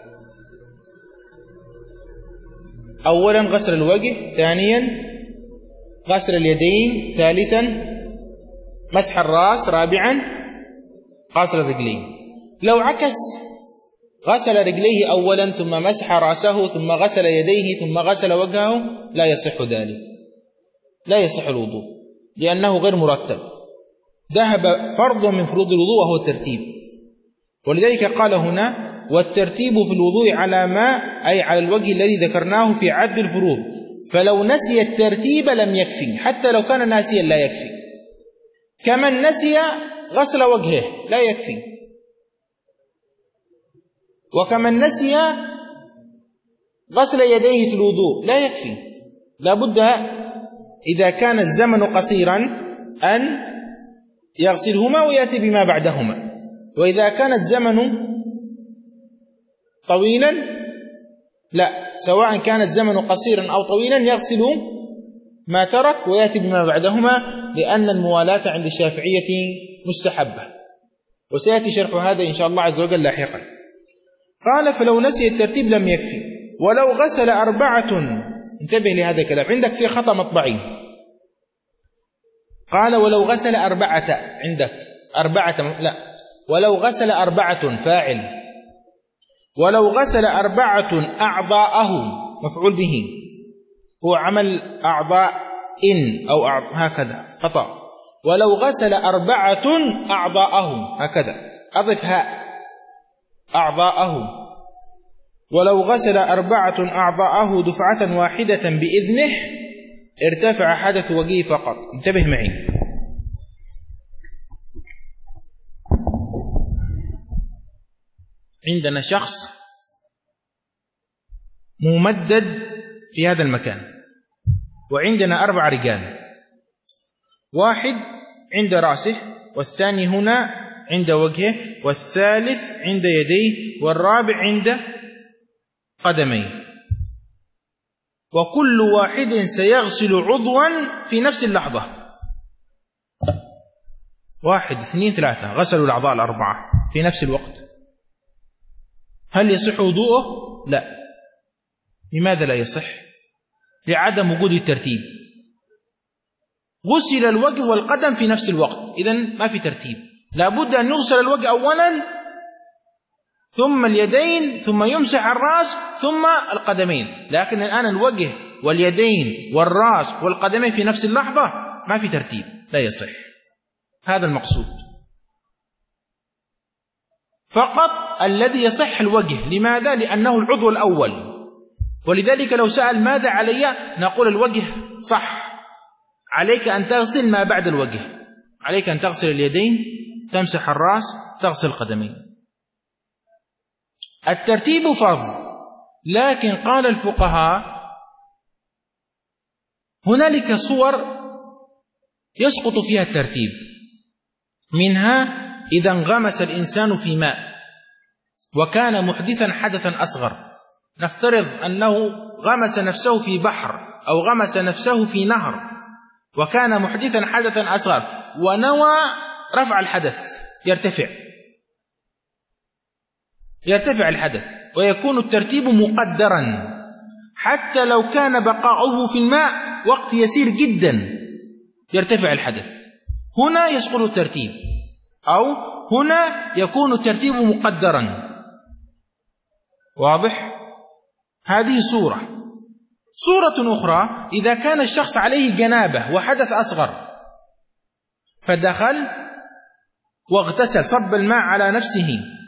أولا غسل الوجه، ثانيا غسل اليدين، ثالثا مسح الرأس، رابعا غسل الرجلين. لو عكس غسل رجليه أولا ثم مسح رأسه ثم غسل يديه ثم غسل وجهه لا يصح ذلك، لا يصح الوضوء لأنه غير مرتب. ذهب فرض من فروض الوضوء وهو الترتيب. ولذلك قال هنا: والترتيب في الوضوء على ما، أي على الوجه الذي ذكرناه في عد الفروض، فلو نسي الترتيب لم يكفي، حتى لو كان ناسيا لا يكفي. كمن نسي غسل وجهه لا يكفي، وكمن نسي غسل يديه في الوضوء لا يكفي. لا بد إذا كان الزمن قصيرا أن يغسلهما ويأتي بما بعدهما، وإذا كان الزمن طويلا لا، سواء كان الزمن قصيرا أو طويلا يغسل ما ترك ويأتي بما بعدهما، لأن الموالاة عند الشافعية مستحبة، وسيأتي شرح هذا إن شاء الله عز وجل لاحقا. قال: فلو نسي الترتيب لم يكفي. ولو غسل أربعة، انتبه لهذا الكلام، عندك في خطأ مطبعي. قال: ولو غسل أربعة، عندك أربعة، لا، ولو غسل أربعة فاعل، ولو غسل أربعة أعضاءه مفعول به، هو عمل أعضاء إن أو أعضاء، هكذا خطأ. ولو غسل أربعة أعضاءه، هكذا أضف هاء، أعضاءه، ولو غسل أربعة أعضاءه دفعة واحدة بإذنه ارتفع حدث وجهه فقط. انتبه معي، عندنا شخص ممدد في هذا المكان، وعندنا أربع رجال، واحد عند رأسه، والثاني هنا عند وجهه، والثالث عند يديه، والرابع عند قدميه، وكل واحد سيغسل عضوا في نفس اللحظة. واحد اثنين ثلاثة غسلوا الأعضاء الأربعة في نفس الوقت. هل يصح وضوءه؟ لا. لماذا لا يصح؟ لعدم وجود الترتيب. غسل الوجه والقدم في نفس الوقت، إذن ما في ترتيب. لابد أن يغسل الوجه أولا، ثم اليدين، ثم يمسح الرأس، ثم القدمين. لكن الآن الوجه واليدين والرأس والقدمين في نفس اللحظة، ما في ترتيب، لا يصح. هذا المقصود. فقط الذي يصح الوجه. لماذا؟ لأنه العضو الأول، ولذلك لو سأل ماذا علي نقول الوجه صح. عليك أن تغسل ما بعد الوجه، عليك أن تغسل اليدين، تمسح الرأس، تغسل القدمين. الترتيب فرض، لكن قال الفقهاء هنالك صور يسقط فيها الترتيب. منها إذا انغمس الإنسان في ماء وكان محدثا حدثا أصغر، نفترض أنه غمس نفسه في بحر أو غمس نفسه في نهر وكان محدثا حدثا أصغر، ونوى رفع الحدث، يرتفع يرتفع الحدث، ويكون الترتيب مقدرا، حتى لو كان بقاؤه في الماء وقت يسير جدا يرتفع الحدث. هنا يسقط الترتيب، أو هنا يكون الترتيب مقدرا. واضح؟ هذه صورة. صورة أخرى إذا كان الشخص عليه جنابة وحدث أصغر، فدخل واغتسل، صب الماء على نفسه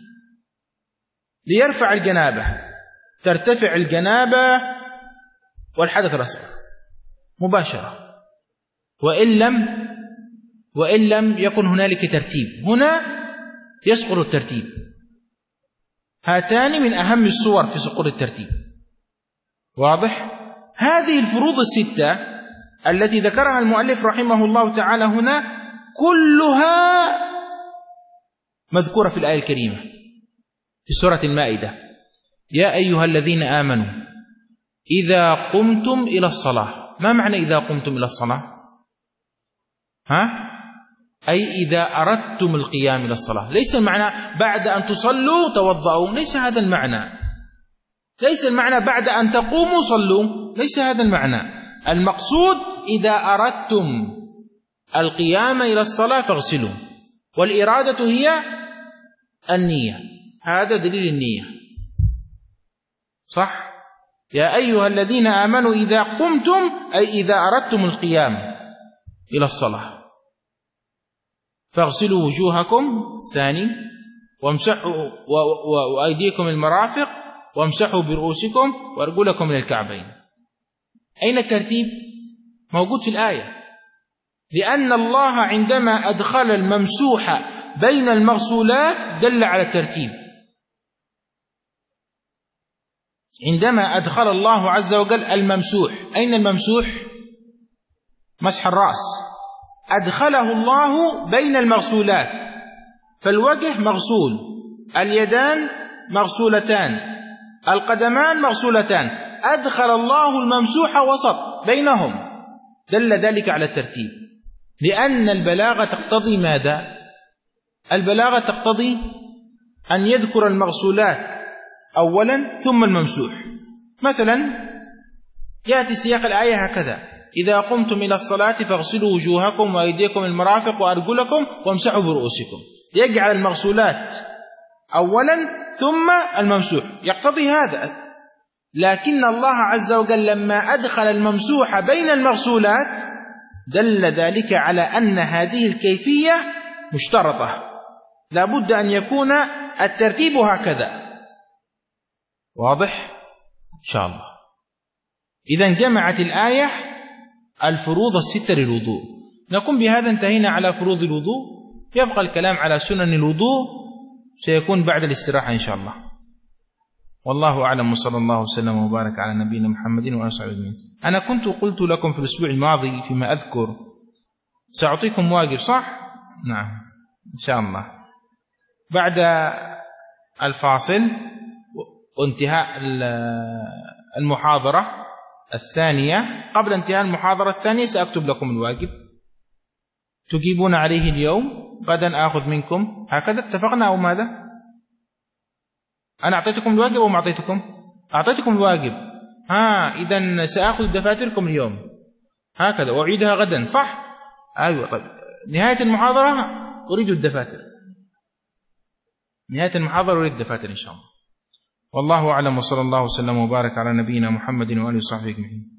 ليرفع الجنابة، ترتفع الجنابة والحدث الأصغر مباشرة. وإن لم وإن لم يكن هنالك ترتيب، هنا يسقط الترتيب. هاتان من أهم الصور في سقوط الترتيب. واضح؟ هذه الفروض الستة التي ذكرها المؤلف رحمه الله تعالى هنا كلها مذكورة في الآية الكريمة في سورة المائدة: يا أيها الذين آمنوا إذا قمتم إلى الصلاة. ما معنى إذا قمتم إلى الصلاة؟ ها؟ أي إذا أردتم القيام إلى الصلاة. ليس المعنى بعد أن تصلوا توضأوا، ليس هذا المعنى. ليس المعنى بعد أن تقوموا صلوا، ليس هذا المعنى. المقصود إذا أردتم القيام إلى الصلاة فاغسلوا، والإرادة هي النية. هذا دليل النية، صح؟ يا أيها الذين آمنوا إذا قمتم، أي إذا أردتم القيام إلى الصلاة فاغسلوا وجوهكم، ثاني، وامسحوا وأيديكم المرافق، وامسحوا برؤوسكم وأرجلكم إلى الكعبين. أين الترتيب؟ موجود في الآية، لأن الله عندما أدخل الممسوح بين المغسولات دل على الترتيب. عندما أدخل الله عز وجل الممسوح، أين الممسوح؟ مسح الرأس، أدخله الله بين المغسولات، فالوجه مغسول، اليدان مغسولتان، القدمان مغسولتان، أدخل الله الممسوح وسط بينهم، دل ذلك على الترتيب. لأن البلاغة تقتضي ماذا؟ البلاغة تقتضي أن يذكر المغسولات أولا ثم الممسوح. مثلا يأتي سياق الآية هكذا: إذا قمتم إلى الصلاة فاغسلوا وجوهكم وأيديكم المرافق وأرجلكم وامسحوا برؤوسكم. يجعل المغسولات أولا ثم الممسوح، يقتضي هذا. لكن الله عز وجل لما أدخل الممسوح بين المغسولات دل ذلك على أن هذه الكيفية مشترطة، لا بد أن يكون الترتيب هكذا. واضح إن شاء الله. إذن جمعت الآية الفروض الستة للوضوء. نكون بهذا انتهينا على فروض الوضوء. يبقى الكلام على سنن الوضوء سيكون بعد الاستراحة إن شاء الله. والله أعلم، وصلى الله وسلم وبارك على نبينا محمد وآله وصحبه أجمعين. أنا كنت قلت لكم في الأسبوع الماضي فيما أذكر سأعطيكم واجب، صح؟ نعم إن شاء الله بعد الفاصل وانتهاء المحاضرة الثانية. قبل انتهاء المحاضرة الثانية سأكتب لكم الواجب تجيبون عليه اليوم، غدا آخذ منكم. هكذا اتفقنا أو ماذا؟ أنا أعطيتكم الواجب أو ما أعطيتكم؟ أعطيتكم الواجب. ها إذن سأخذ دفاتركم اليوم هكذا وأعيدها غدا، صح؟ أيوة. طيب نهاية المحاضرة أريد الدفاتر، نهاية المحاضرة أريد الدفاتر إن شاء الله. والله أعلم، وصلى الله وسلم وبارك على نبينا محمد وآله وصحبه أجمعين.